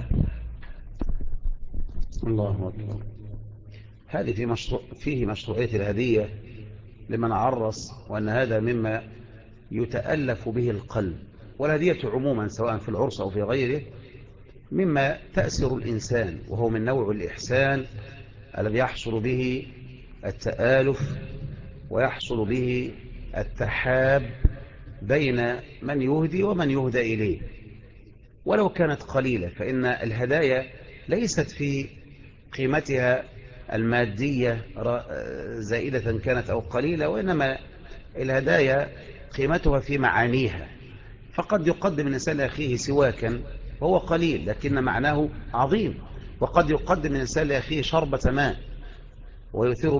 [SPEAKER 1] الله أكبر. هذه فيه مشروعية الهدية لمن عرس، وأن هذا مما يتألف به القلب. والهدية عموما سواء في العرس أو في غيره مما تأسر الإنسان، وهو من نوع الإحسان الذي يحصل به التآلف ويحصل به التحاب بين من يهدي ومن يهدى إليه، ولو كانت قليلة. فإن الهدايا ليست في قيمتها المادية زائدة كانت أو قليلة، وإنما الهدايا قيمتها في معانيها. فقد يقدم الإنسان لأخيه سواكا وهو قليل لكن معناه عظيم، وقد يقدم الإنسان لأخيه شربة ماء ويثير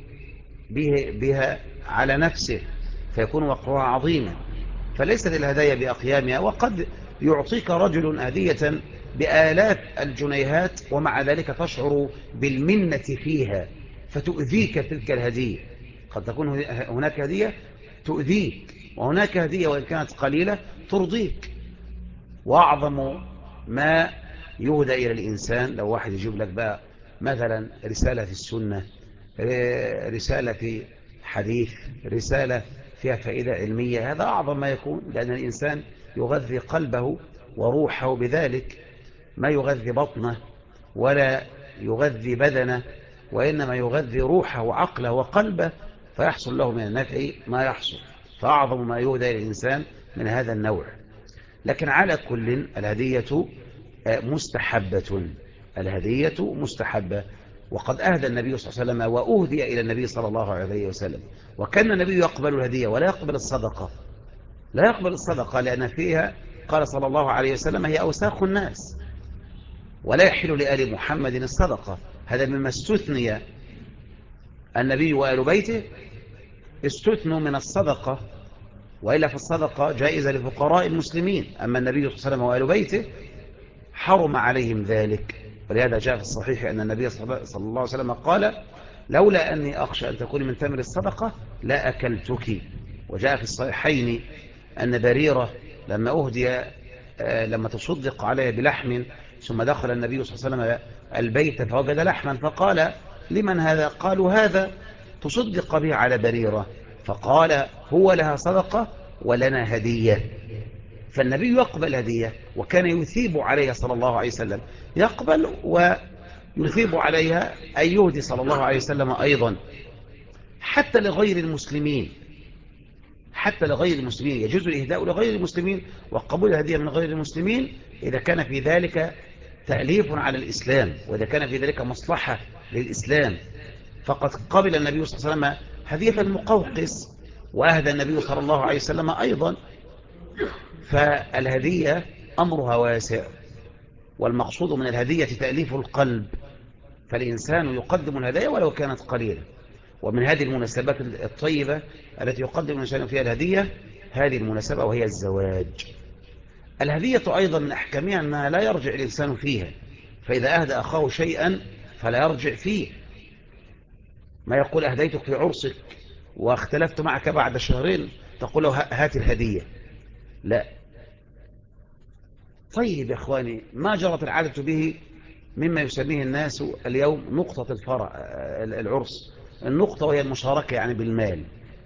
[SPEAKER 1] بها على نفسه فيكون وقعها عظيما. فليست الهدايا بأقيامها، وقد يعطيك رجل هدية بآلاف الجنيهات ومع ذلك تشعر بالمنة فيها فتؤذيك تلك الهدية. قد تكون هناك هدية تؤذيك، وهناك هدية وإن كانت قليلة ترضيك. وأعظم ما يهدى إلى الإنسان لو واحد يجيب لك بقى مثلا رسالة في السنة، رسالة في حديث، رسالة فيها فائدة علمية، هذا أعظم ما يكون، لأن الإنسان يغذي قلبه وروحه بذلك، ما يغذي بطنه ولا يغذي بدنه، وإنما يغذي روحه وعقله وقلبه، فيحصل له من النفع ما يحصل. فأعظم ما يهدى إلى الإنسان من هذا النوع. لكن على كل الهدية مستحبة، الهدية مستحبة. وقد أهدى النبي صلى الله عليه وسلم وأهدي إلى النبي صلى الله عليه وسلم، وكان النبي يقبل الهدية ولا يقبل الصدقة، لا يقبل الصدقة لأن فيها قال صلى الله عليه وسلم هي أوساخ الناس ولا يحل لآل محمد الصدقة. هذا مما استثني النبي وآل بيته، استثنوا من الصدقة، وإلا في الصدقة جائزة لفقراء المسلمين، أما النبي صلى الله عليه وسلم وآل بيته حرم عليهم ذلك. ولهذا جاء في الصحيح أن النبي صلى الله عليه وسلم قال لولا أني أخشى أن تكوني من ثمر الصدقة لا أكلتك. وجاء في الصحيحين أن بريرة لما أهدي لما تصدق عليه بلحم ثم دخل النبي صلى الله عليه وسلم البيت فوجد لحما فقال لمن هذا؟ قالوا هذا تصدق به على بريرة، فقال هو لها صدقة ولنا هدية. فالنبي يقبل هدية وكان يثيب عليها صلى الله عليه وسلم، يقبل ويثيب عليها أن يهدي صلى الله عليه وسلم أيضا حتى لغير المسلمين، حتى لغير المسلمين يجوز الإهداء لغير المسلمين وقبول الهدية من غير المسلمين إذا كان في ذلك تأليف على الإسلام وإذا كان في ذلك مصلحة للإسلام. فقد قبل النبي صلى الله عليه وسلم هدية المقوقس وأهدى النبي صلى الله عليه وسلم أيضا. فالهدية أمرها واسع، والمقصود من الهدية تأليف القلب، فالإنسان يقدم الهدايا ولو كانت قليلة. ومن هذه المناسبات الطيبة التي يقدم الإنسان فيها الهدية هذه المناسبة وهي الزواج. الهدية أيضا من أحكامها أنها لا يرجع الإنسان فيها، فإذا أهدى أخاه شيئا فلا يرجع فيه. ما يقول أهديتك في عرسك واختلفت معك بعد شهرين تقول له هات الهدية، لا. طيب يا إخواني، ما جرت العادة به مما يسميه الناس اليوم نقطة الفرع العرس، النقطة وهي المشاركة يعني بالمال،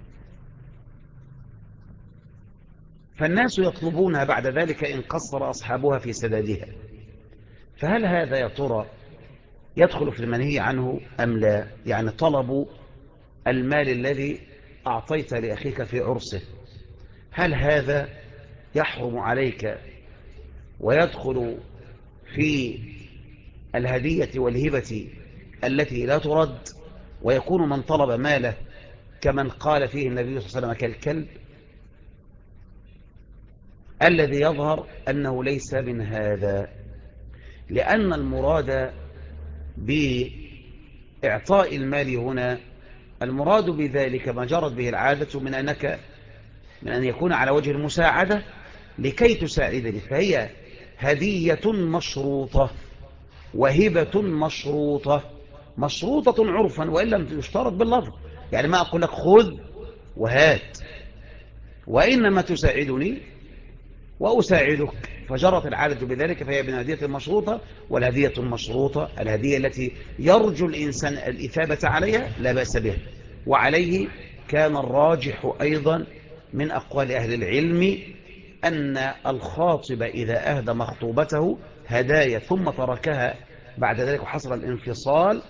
[SPEAKER 1] فالناس يطلبونها بعد ذلك إن قصر أصحابها في سدادها. فهل هذا يا ترى يدخل في المنهي عنه أم لا؟ يعني طلب المال الذي أعطيت لأخيك في عرسه، هل هذا يحرم عليك ويدخل في الهدية والهبة التي لا ترد، ويكون من طلب ماله كمن قال فيه النبي صلى الله عليه وسلم كالكلب؟ الذي يظهر أنه ليس من هذا، لأن المراد إعطاء المال هنا المراد بذلك ما جرت به العادة من أن يكون على وجه المساعدة لكي تساعدني، فهي هدية مشروطة وهبة مشروطة عرفا وإن لم يشترط باللفظ. يعني ما أقول لك خذ وهات، وإنما تساعدني وأساعدك، فجرت العادة بذلك، فهي من الهدية المشروطة. والهدية المشروطة الهدية التي يرجو الإنسان الإثابة عليها لا بأس بها. وعليه كان الراجح أيضا من أقوال أهل العلم أن الخاطب إذا أهدى مخطوبته هدايا ثم تركها بعد ذلك وحصل الانفصال،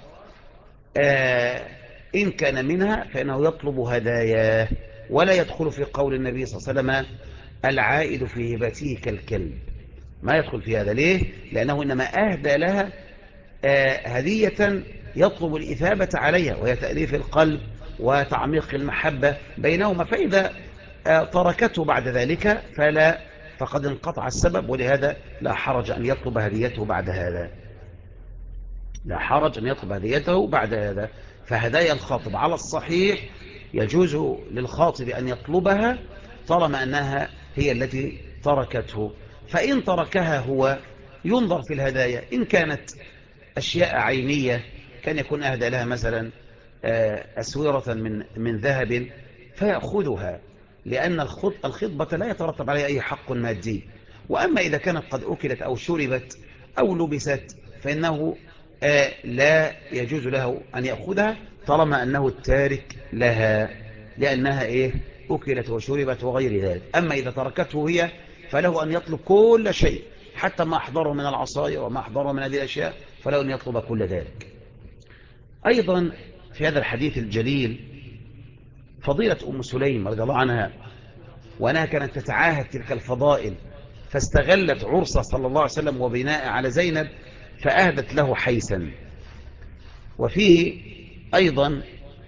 [SPEAKER 1] إن كان منها فإنه يطلب هداياه، ولا يدخل في قول النبي صلى الله عليه وسلم العائد في هبته كالكلب. ما يدخل في هذا. ليه؟ لأنه إنما أهدى لها هدية يطلب الإثابة عليها، وهي تأليف القلب وتعميق المحبة بينهما. فإذا تركته بعد ذلك فقد انقطع السبب، ولهذا لا حرج أن يطلب هديته بعد هذا. لا حرج أن يطلب هديته بعد هذا. فهدايا الخاطب على الصحيح يجوز للخاطب أن يطلبها طالما أنها هي التي تركته. فإن تركها هو ينظر في الهدايا، إن كانت أشياء عينية كان يكون أهدى لها مثلا أسورة من ذهب فيأخذها، لأن الخطبة لا يترتب عليها أي حق مادي. وأما إذا كانت قد أكلت أو شربت أو لبست فإنه لا يجوز له أن يأخذها طالما أنه التارك لها، لأنها أكلت وشربت وغير ذلك. أما إذا تركته هي فله أن يطلب كل شيء، حتى ما أحضره من العصاير وما أحضره من هذه الأشياء، فله أن يطلب كل ذلك. أيضا في هذا الحديث الجليل فضيلة أم سليم رضي الله عنها، وأنها كانت تتعاهد تلك الفضائل، فاستغلت عرسه صلى الله عليه وسلم وبناء على زينب فأهدت له حيثا. وفيه أيضا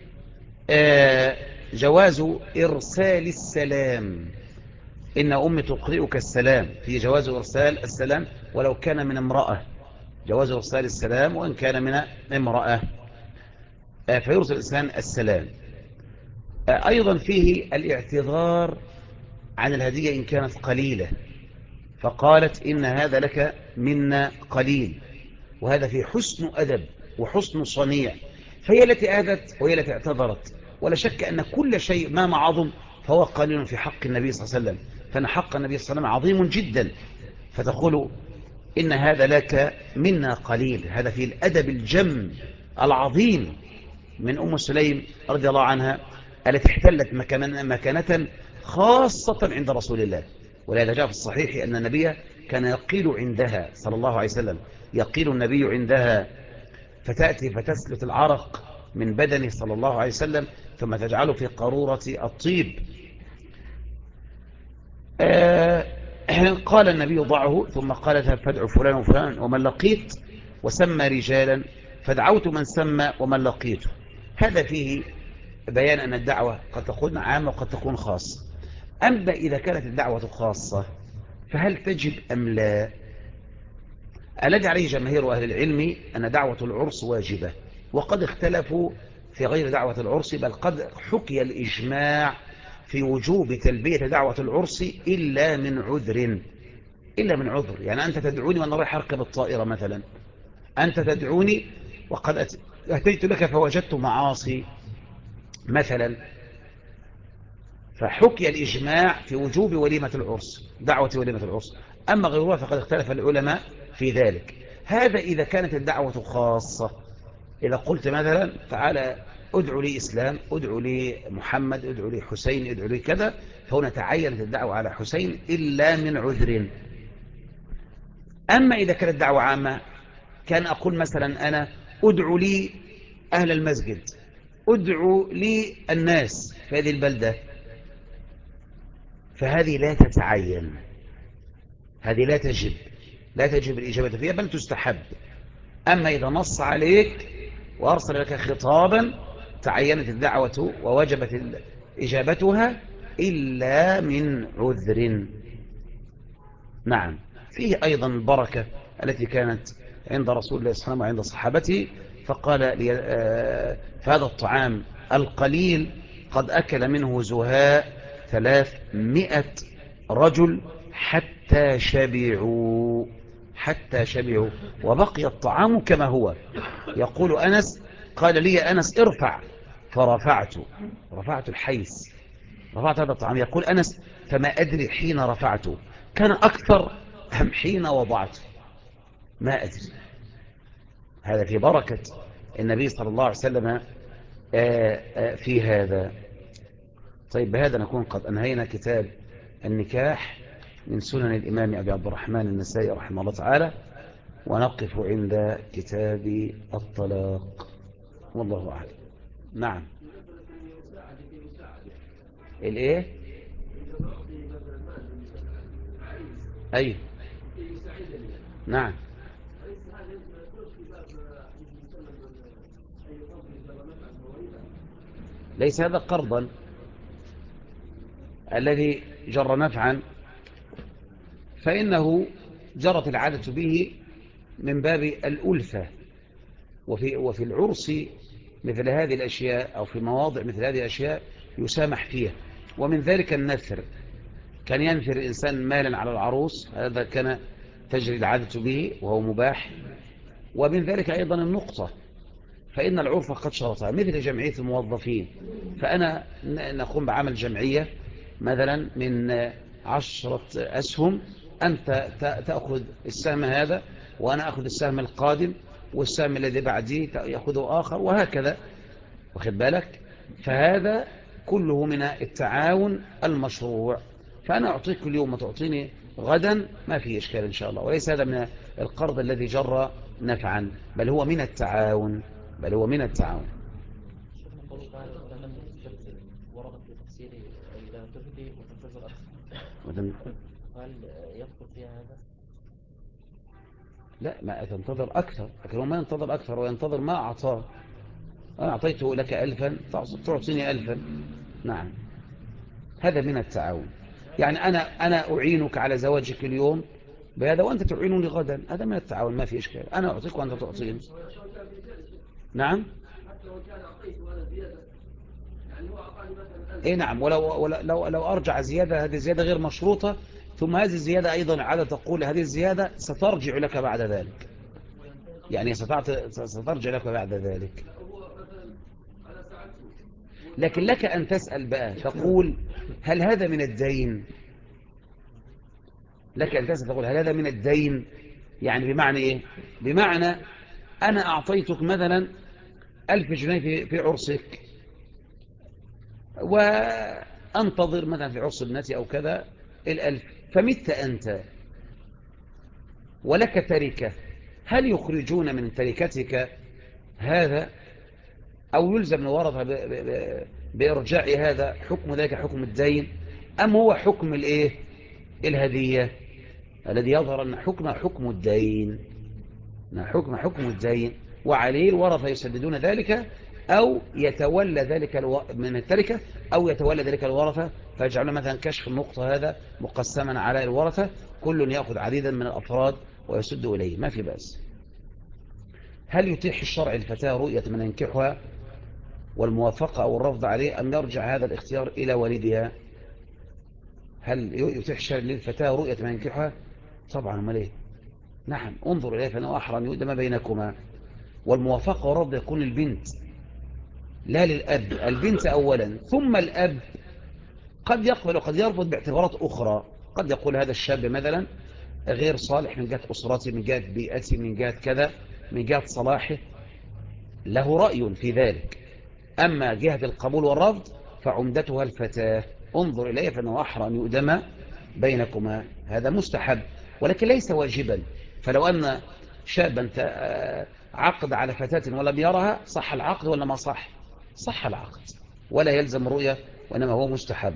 [SPEAKER 1] جواز إرسال السلام، إن أمي تقرئك السلام، في جواز إرسال السلام ولو كان من امرأة، جواز إرسال السلام وإن كان من امرأة، فيرسل الإنسان السلام. أيضا فيه الاعتذار عن الهدية إن كانت قليلة، فقالت إن هذا لك منا قليل، وهذا فيه حسن أدب وحسن صنيع. فهي التي أهدت وهي التي اعتذرت. ولا شك أن كل شيء ما عظم فهو قليل في حق النبي صلى الله عليه وسلم، فإن حق النبي صلى الله عليه وسلم عظيم جدا، فتقول إن هذا لك منا قليل. هذا فيه الأدب الجم العظيم من أم سليم رضي الله عنها، التي احتلت مكانة خاصة عند رسول الله. ولهذا جاء في الصحيح أن النبي كان يقيل عندها صلى الله عليه وسلم، يقيل النبي عندها، فتأتي فتسلت العرق من بدنه صلى الله عليه وسلم ثم تجعله في قارورة الطيب. قال النبي ضعه، ثم قال اذهب فادعو فلان وفلان ومن لقيت، وسمى رجالا فدعوت من سمى ومن لقيته. هذا فيه بيان أن الدعوة قد تكون عامة وقد تكون خاصة. أما إذا كانت الدعوة خاصة فهل تجب أم لا؟ الذي عليه جماهير أهل العلم أن دعوة العرس واجبة، وقد اختلفوا في غير دعوة العرس، بل قد حكي الإجماع في وجوب تلبية دعوة العرس إلا من عذر. إلا من عذر، يعني أنت تدعوني وأنا رايح أركب الطائرة مثلا، أنت تدعوني وقد أتيت لك فوجدت معاصي مثلا، فحكي الإجماع في وجوب وليمة العرس، دعوة وليمة العرس. أما غيرها فقد اختلف العلماء في ذلك. هذا إذا كانت الدعوة خاصة، إذا قلت مثلا تعالى ادعو لي إسلام، ادعو لي محمد، ادعو لي حسين، ادعو لي كذا، فهنا تعينت الدعوة على حسين إلا من عذر. أما إذا كانت دعوة عامة، كان أقول مثلا أنا ادعو لي أهل المسجد، ادعو لي الناس في هذه البلدة، فهذه لا تتعين، هذه لا تجب الإجابة فيها بل تستحب. أما إذا نص عليك وأرسل لك خطابا تعينت الدعوة ووجبت إجابتها إلا من عذر. نعم. فيه أيضا البركة التي كانت عند رسول الله صلى الله عليه وسلم وعند صحابته، فقال لي فهذا الطعام القليل قد أكل منه زهاء 300 رجل حتى شبعوا، حتى شبعوا، وبقي الطعام كما هو. يقول أنس: قال لي أنس: ارفع، رفعت الحيث، رفعت هذا الطعام. يقول أنس: فما أدري حين رفعته كان أكثر أم حين وضعته، ما أدري. هذا في بركة النبي صلى الله عليه وسلم في هذا. طيب، بهذا نكون قد أنهينا كتاب النكاح من سنن الإمام أبي عبد الرحمن النسائي رحمه الله تعالى، ونقف عند كتاب الطلاق، والله أعلم. نعم. الايه؟ ايوه، نعم. ليس هذا قرضا الذي جر نفعا، فإنه جرت العادة به من باب الألفة، وفي العرس مثل هذه الأشياء، أو في مواضع مثل هذه الأشياء يسامح فيها. ومن ذلك النثر، كان ينثر الإنسان مالا على العروس، هذا كان تجري العادة به وهو مباح. ومن ذلك أيضا النقطة، فإن العرف قد شرطها، مثل جمعية الموظفين. فأنا نقوم بعمل جمعية مثلا من 10 أسهم، أنت تأخذ السهم هذا، وأنا أخذ السهم القادم، والسهم الذي بعديه يأخذه آخر، وهكذا، واخد بالك. فهذا كله من التعاون المشروع. فأنا أعطيك اليوم وتعطيني غدا، ما في إشكال إن شاء الله. وليس هذا من القرض الذي جر نفعا، بل هو من التعاون، بل هو من التعاون.
[SPEAKER 2] شيخنا قوله تعالى إذا لم تستبدل ورد في تفسير إذا تهدي وتنتظر أكثر، هل يدخل فيها هذا؟
[SPEAKER 1] لا، ما تنتظر أكثر، لكن هو ما ينتظر أكثر، وينتظر ما أعطاه. أنا أعطيته لك 1000 تعطيني 1000. نعم، هذا من التعاون. يعني أنا أعينك على زواجك اليوم بهذا، وأنت تعينني غدا، هذا من التعاون، ما في إشكال. أنا أعطيك وأنت تعطيني. نعم. إيه نعم، لو أرجع زيادة، هذه زيادة غير مشروطة، ثم هذه الزيادة أيضا عادة تقول هذه الزيادة سترجع لك بعد ذلك، يعني سترجع لك بعد ذلك. لكن لك أن تسأل بقى، تقول: هل هذا من الدين؟ لك أن تسأل تقول: هل هذا من الدين؟ يعني بمعنى إيه؟ بمعنى أنا أعطيتك مثلا 1000 جنيه في عرسك، وأنتظر مثلا في عرس ابنتي أو كذا 1000، فمت أنت ولك تركة، هل يخرجون من تركتك هذا، أو يلزم الورثة بإرجاع هذا؟ حكم ذلك حكم الدين، أم هو حكم الإيه؟ الهدية؟ الذي يظهر أن حكم الدين، حكم الدين، وعليه الورثة يسددون ذلك، أو يتولى ذلك من التركة، أو يتولى ذلك الورثة، فيجعلون مثلا كشف النقطة هذا مقسما على الورثة، كل يأخذ عديدا من الأفراد ويسد إليه، ما في بأس. هل يتيح الشرع الفتاة رؤية من ينكحها والموافقة أو الرفض عليه، أم يرجع هذا الاختيار إلى والدها؟ هل يتيح الشرع للفتاة رؤية من ينكحها؟ طبعا، أمال إيه؟ نعم، انظر إليه فإنه أحرى أن يؤدم بينكما. والموافقة والرفض يكون البنت، لا للأب، البنت أولا ثم الأب. قد يقبل وقد يرفض باعتبارات أخرى، قد يقول هذا الشاب مثلا غير صالح من جهة أسرتي، من جهة بيئتي، من جهة كذا، من جهة صلاحه، له رأي في ذلك. أما جهة القبول والرفض فعمدتها الفتاة، انظر إليه فإنه أحرى أن يؤدم بينكما، هذا مستحب ولكن ليس واجبا. فلو أن شابا عقد على فتاة ولم يرها، صح العقد ولا ما صح؟ صح العقد، ولا يلزم رؤية، وإنما هو مستحب.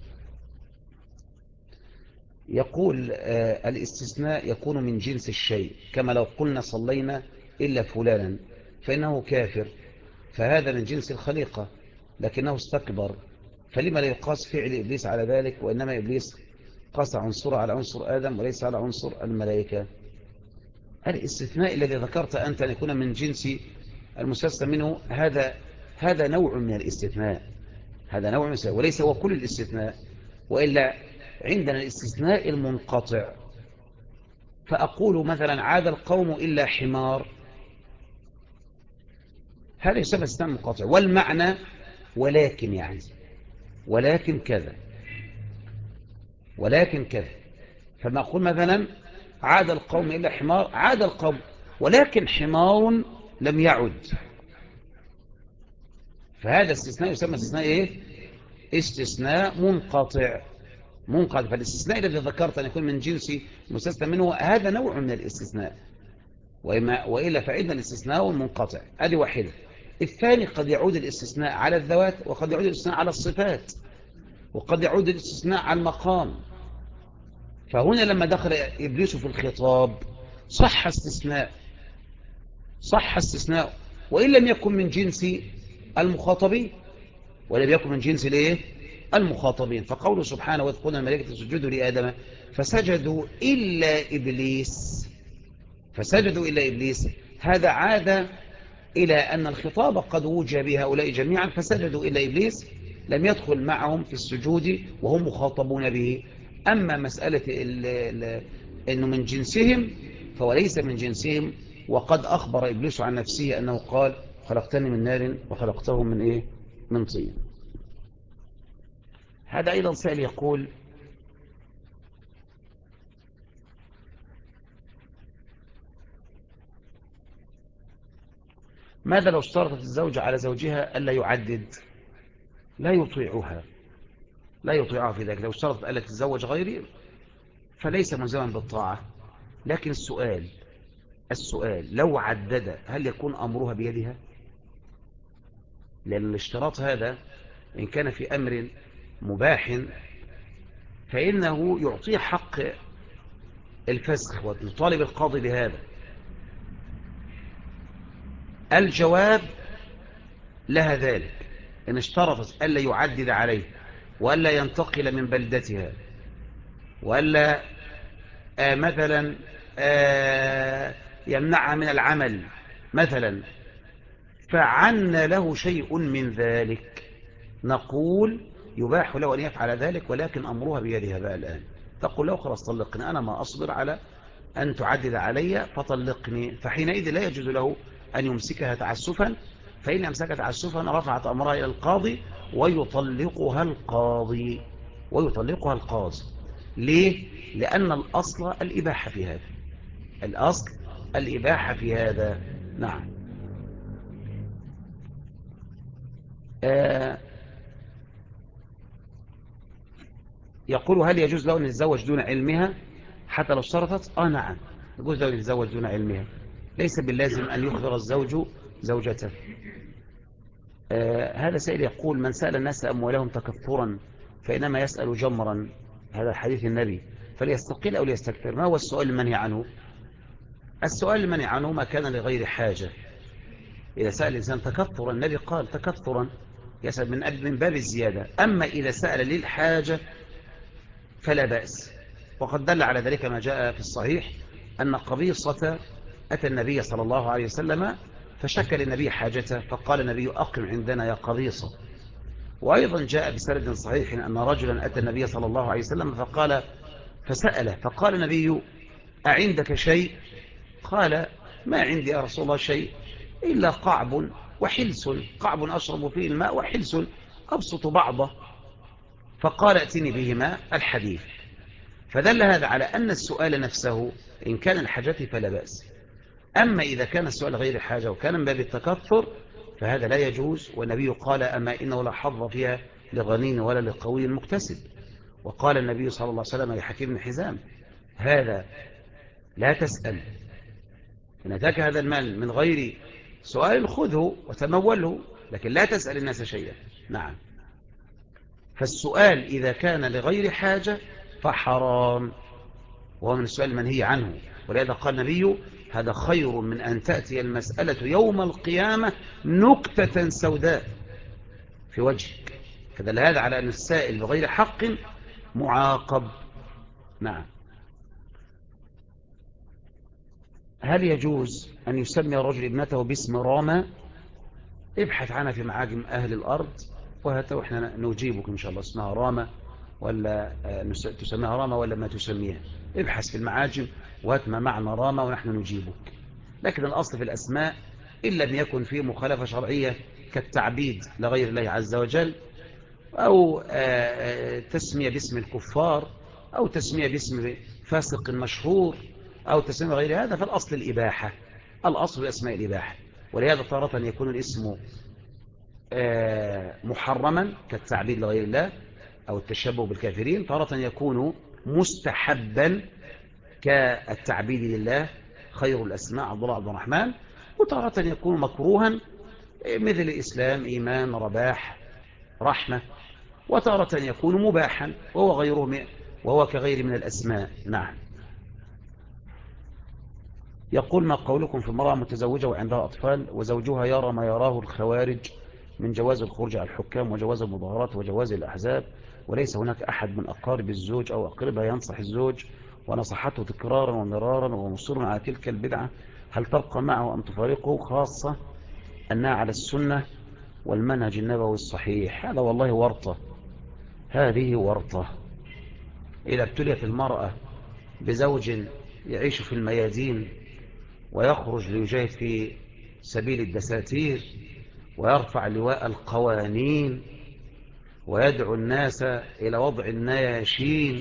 [SPEAKER 1] يقول الاستثناء يكون من جنس الشيء، كما لو قلنا صلينا إلا فلانا فإنه كافر، فهذا من جنس الخليقة لكنه استكبر، فلما لا يقاس فعل إبليس على ذلك، وإنما إبليس قاس عنصر على عنصر آدم وليس على عنصر الملائكة. الاستثناء الذي ذكرت أنت أن يكون من جنس المستثنى منه هذا نوع من الاستثناء، هذا نوع من الاستثناء وليس هو كل الاستثناء. وإلا عندنا الاستثناء المنقطع، فأقول مثلا عاد القوم إلا حمار، هذا يسمى استثناء منقطع. والمعنى ولكن، يعني ولكن كذا، ولكن كذا. فما أقول مثلا عاد القوم إلا حمار، عاد القوم ولكن حمار لم يعد، فهذا استثناء يسمى استثناء إيه؟ استثناء منقطع. منقطع. فالاستثناء الذي ذكرت أن يكون من جنس مستثنى منه هذا نوع من الاستثناء، وإلا فعندنا الاستثناء المنقطع. هذه واحدة. الثاني قد يعود الاستثناء على الذوات، وقد يعود الاستثناء على الصفات، وقد يعود الاستثناء على المقام. فهنا لما دخل إبليس في الخطاب صح استثناء، صح استثناء، وإن لم يكن من جنس المخاطبين، ولم يكن من جنس الايه؟ المخاطبين. فقوله سبحانه وإذ قلنا الملائكة اسجدوا لآدم فسجدوا إلا إبليس، فسجدوا إلا إبليس، هذا عاد إلى أن الخطاب قد وجه بهؤلاء جميعا، فسجدوا إلا إبليس لم يدخل معهم في السجود وهم مخاطبون به. أما مسألة أنه من جنسهم فهو ليس من جنسهم، وقد أخبر إبليس عن نفسه أنه قال خلقتني من نار وخلقته من إيه؟ من طين. هذا أيضا سائل يقول ماذا لو اشترطت الزوجة على زوجها ألا يعدد؟ لا يطيعها، لا يطيعها في ذلك. لو اشترطت ألا تتزوج غيري فليس ملزما بالطاعة. لكن السؤال لو عدد هل يكون أمرها بيدها؟ لأن الاشتراط هذا إن كان في أمر مباح فإنه يعطيه حق الفسخ، ويطالب القاضي بهذا. الجواب لها ذلك إن اشترطت ألا يعدد عليه، وألا ينتقل من بلدتها، وألا مثلا يمنعها من العمل مثلا، فعنا له شيء من ذلك، نقول يباح له أن يفعل ذلك، ولكن أمرها بيدها بقى الآن. تقول له خلاص طلقني، أنا ما أصبر على أن تعدد علي فطلقني. فحينئذ لا يجوز له أن يمسكها تعسفا، فإن أمسكها تعسفا رفعت أمرها إلى القاضي ويطلقها القاضي، ويطلقها القاضي. ليه؟ لأن الأصل الإباحة في هذا، الأصل الإباحة في هذا. نعم. يقول هل يجوز له أن يتزوج دون علمها حتى لو اشترطت؟ نعم يجوز له أن يتزوج دون علمها، ليس باللازم أن يخبر الزوج زوجته. هذا سائل يقول من سأل الناس أموالهم تكثرا فإنما يسأل جمرا، هذا حديث النبي، فليستقل أو ليستكثر. ما هو السؤال المنهي عنه؟ السؤال المنهي عنه ما كان لغير حاجة. إذا سأل الإنسان تكثرا، النبي قال تكثرا يسأل من باب الزيادة. أما إذا سأل للحاجة فلا بأس. وقد دل على ذلك ما جاء في الصحيح أن قبيصة أتى النبي صلى الله عليه وسلم فشكى للنبي حاجته، فقال النبي أقم عندنا يا قبيصة. وأيضا جاء بسند صحيح أن رجلا أتى النبي صلى الله عليه وسلم فسأله فقال النبي أعندك شيء؟ قال ما عندي يا رسول الله شيء إلا قعب وحلس، قعب أشرب فيه الماء وحلس أبسط بعضه. فقال ائتني بهما الحديث. فدل هذا على أن السؤال نفسه إن كان الحاجة فلا بأس. أما إذا كان السؤال غير حاجة وكان من باب التكثر فهذا لا يجوز. والنبي قال أما إنه لا حظ فيها لغني ولا لقوي مكتسب. وقال النبي صلى الله عليه وسلم لحكيم بن حزام هذا لا تسأل، إن أتاك هذا المال من غير سؤال خذه وتموله، لكن لا تسأل الناس شيئا. نعم. فالسؤال إذا كان لغير حاجة فحرام، وهو من السؤال المنهي عنه. ولهذا قال النبي هذا خير من أن تأتي المسألة يوم القيامة نكتة سوداء في وجهك. فدل هذا على أن السائل بغير حق معاقب. نعم. هل يجوز أن يسمي الرجل ابنته باسم راما؟ ابحث عنها في معاجم أهل الأرض وهات وإحنا نجيبك إن شاء الله. اسمها رامة ولا تسميها رامة ولا ما تسميها؟ ابحث في المعاجم وهات ما معنى رامة ونحن نجيبك. لكن الأصل في الأسماء إن لم يكن فيه مخالفة شرعية كالتعبيد لغير الله عز وجل، أو تسمية باسم الكفار، أو تسمية باسم فاسق مشهور، أو تسمية غير هذا، فالأصل الإباحة. الأصل الأسماء الإباحة. ولهذا تارة يكون الاسم محرما كالتعبيد لغير الله أو التشبه بالكافرين، تارة يكون مستحبا كالتعبيد لله خير الأسماء عبد الله عبد الرحمن، وتارة يكون مكروها مثل الإسلام إيمان رباح رحمة، وتارة يكون مباحا وهو كغير من الأسماء. نعم. يقول ما قولكم في امرأة متزوجة وعندها أطفال وزوجها يرى ما يراه الخوارج من جواز الخروج على الحكام وجواز المظاهرات وجواز الأحزاب، وليس هناك أحد من أقارب الزوج أو أقربها ينصح الزوج ونصحته تكرارا ومرارا ومصر على تلك البدعة، هل تبقى معه أم تفارقه، خاصة أنها على السنة والمنهج النبوي الصحيح؟ هذا والله ورطة، هذه ورطة. إذا ابتليت المرأة بزوج يعيش في الميادين ويخرج ليجاهد في سبيل الدساتير ويرفع لواء القوانين ويدعو الناس إلى وضع النياشين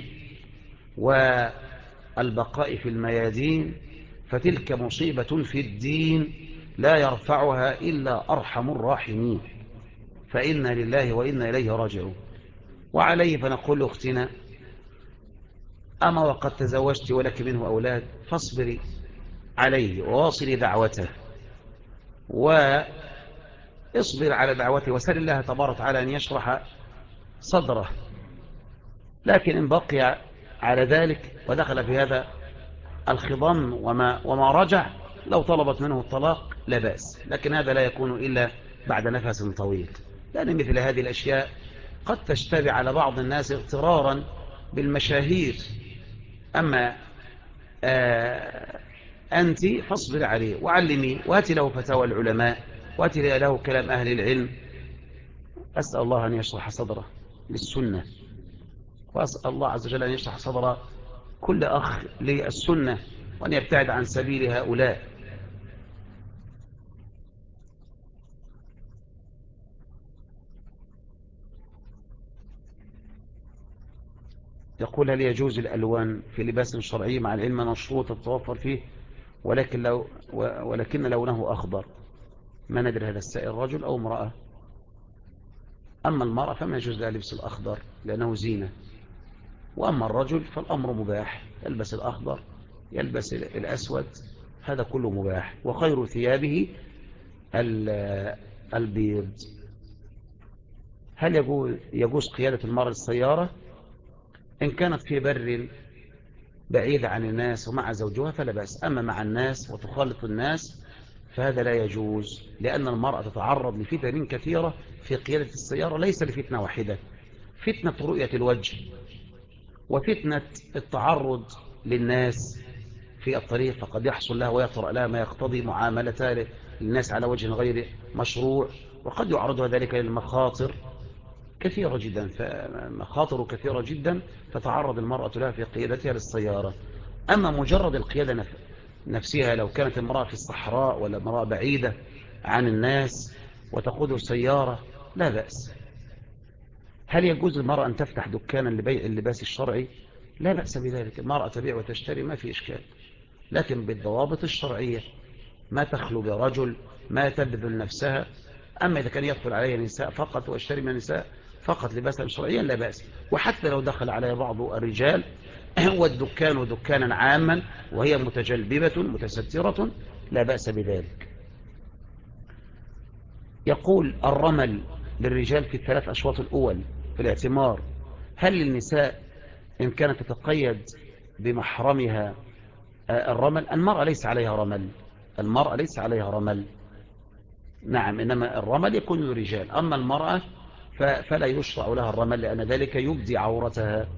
[SPEAKER 1] والبقاء في الميادين، فتلك مصيبة في الدين لا يرفعها إلا أرحم الراحمين، فإنا لله وإنا إليه راجعون. وعليه فنقول لأختنا أما وقد تزوجت ولك منه أولاد فاصبري عليه وواصلي دعوته واصبر على دعوته وسل الله تبارك وتعالى أن يشرح صدره. لكن إن بقي على ذلك ودخل في هذا الخضم وما رجع، لو طلبت منه الطلاق لا بأس، لكن هذا لا يكون إلا بعد نفس طويل، لأن مثل هذه الأشياء قد تشتبه على بعض الناس اغترارا بالمشاهير. أما أنت فاصبر عليه وعلمي واتي له فتاوى العلماء واتي له كلام أهل العلم. أسأل الله أن يشرح صدره للسنة، وأسأل الله عز وجل أن يشرح صدر كل أخ للسنة وأن يبتعد عن سبيل هؤلاء. يقول هل يجوز الألوان في لباس شرعي مع العلم أن الشروط تتوفر فيه ولكن لونه أخضر؟ ما ندري هذا السائل رجل أو امرأة. أما المرأة فما يجوز لها لبس الأخضر لأنه زينة، وأما الرجل فالأمر مباح، يلبس الأخضر يلبس الأسود، هذا كله مباح، وخير ثيابه البيض. هل يجوز قيادة المرأة السيارة؟ إن كانت في بر بعيدة عن الناس ومع زوجها فلا بأس، أما مع الناس وتخالط الناس فهذا لا يجوز، لأن المرأة تتعرض لفتن كثيرة في قيادة السيارة، ليس لفتنة واحدة، فتنة رؤية الوجه وفتنة التعرض للناس في الطريق، فقد يحصل لها ويطرأ لها ما يقتضي معاملتها للناس على وجه غير مشروع، وقد يعرضها ذلك للمخاطر كثيرة جدا، فمخاطر كثيرة جدا تتعرض المرأة لها في قيادتها للسيارة. أما مجرد القيادة نفسها، لو كانت امرأة في الصحراء ولا امرأة بعيدة عن الناس وتقود السيارة لا بأس. هل يجوز المرأة أن تفتح دكانا لبيع اللباس الشرعي؟ لا بأس بذلك، المرأة تبيع وتشتري ما في إشكال، لكن بالضوابط الشرعية، ما تخلو برجل، ما تبذل نفسها. أما إذا كان يدخل عليها نساء فقط واشتري من النساء فقط لباسا شرعيا لا بأس، وحتى لو دخل عليها بعض الرجال والدكان دكانا عاما وهي متجلببة متسترة لا بأس بذلك. يقول الرمل للرجال في الثلاث أشواط الأول في الاعتمار، هل للنساء إن كانت تتقيد بمحرمها الرمل؟ المرأة ليس عليها رمل، المرأة ليس عليها رمل. نعم، إنما الرمل يكون للرجال، أما المرأة فلا يشرع لها الرمل لأن ذلك يبدي عورتها.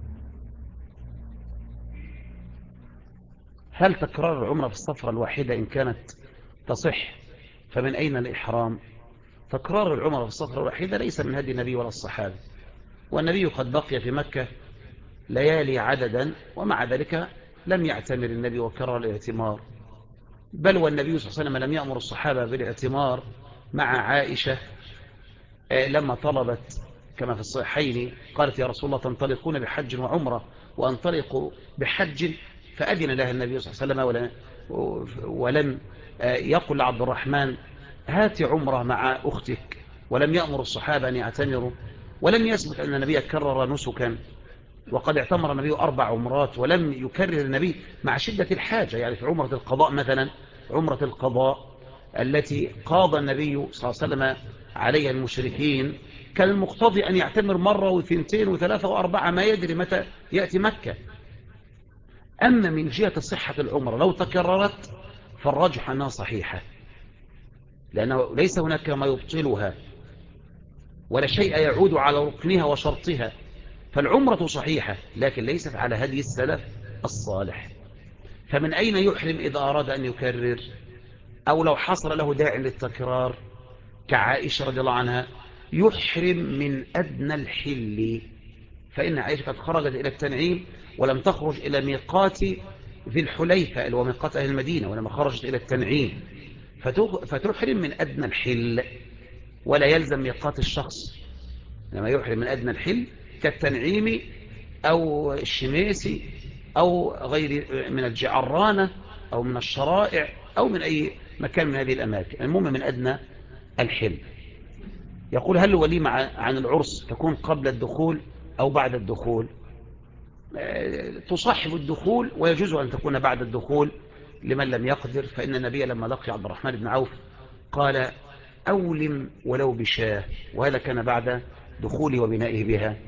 [SPEAKER 1] هل تكرار العمرة في السفرة الواحدة إن كانت تصح فمن أين الإحرام؟ تكرار العمرة في السفرة الوحيدة ليس من هدي النبي ولا الصحابة، والنبي قد بقي في مكة ليالي عددا، ومع ذلك لم يعتمر النبي وكرر الاعتمار، بل والنبي صلى الله عليه وسلم لم يأمر الصحابة بالاعتمار مع عائشة لما طلبت كما في الصحيحين قالت يا رسول الله تنطلقون بحج وعمرة وأنطلق بحج، فأذن لها النبي صلى الله عليه وسلم ولم يقل لعبد الرحمن هات عمرة مع أختك، ولم يأمر الصحابة أن يعتمروا، ولم يثبت أن النبي كرر نسكا، وقد اعتمر النبي 4 عمرات ولم يكرر النبي مع شدة الحاجة. يعني في عمرة القضاء مثلا، عمرة القضاء التي قاض النبي صلى الله عليه وسلم عليها المشركين، كان المقتضي أن يعتمر مرة وثنتين وثلاثة وأربعة، ما يدري متى يأتي مكة. أما من جهة صحة العمرة لو تكررت فالرجح أنها صحيحة، لأنه ليس هناك ما يبطلها ولا شيء يعود على ركنها وشرطها، فالعمرة صحيحة لكن ليست على هدي السلف الصالح. فمن أين يحرم إذا أراد أن يكرر، أو لو حصل له داع للتكرار كعائشة رضي الله عنها؟ يحرم من أدنى الحل، فإن عائشة قد خرجت إلى التنعيم ولم تخرج إلى ميقات ذي الحليفة اللي هو ميقات أهل المدينة، ولما خرجت إلى التنعيم فتحرم من أدنى الحل ولا يلزم ميقات الشخص، لما يحرم من أدنى الحل كالتنعيم أو الشميسي أو غير من الجعرانة أو من الشرائع أو من أي مكان من هذه الأماكن، المهم من أدنى الحل. يقول هل الوليمة عن العرس تكون قبل الدخول أو بعد الدخول؟ تصاحب الدخول ويجوز أن تكون بعد الدخول لمن لم يقدر، فإن النبي لما لقي عبد الرحمن بن عوف قال أولم ولو بشاه، وهذا كان بعد دخوله وبنائه بها.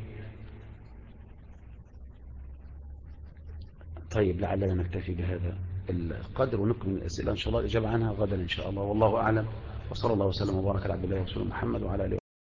[SPEAKER 1] طيب لعلنا نكتفي بهذا القدر ونكمل الأسئلة إن شاء الله الإجابة عنها غدا إن شاء الله، والله أعلم، وصلى الله وسلم وبارك على عبد الله ورسوله محمد وعلى آله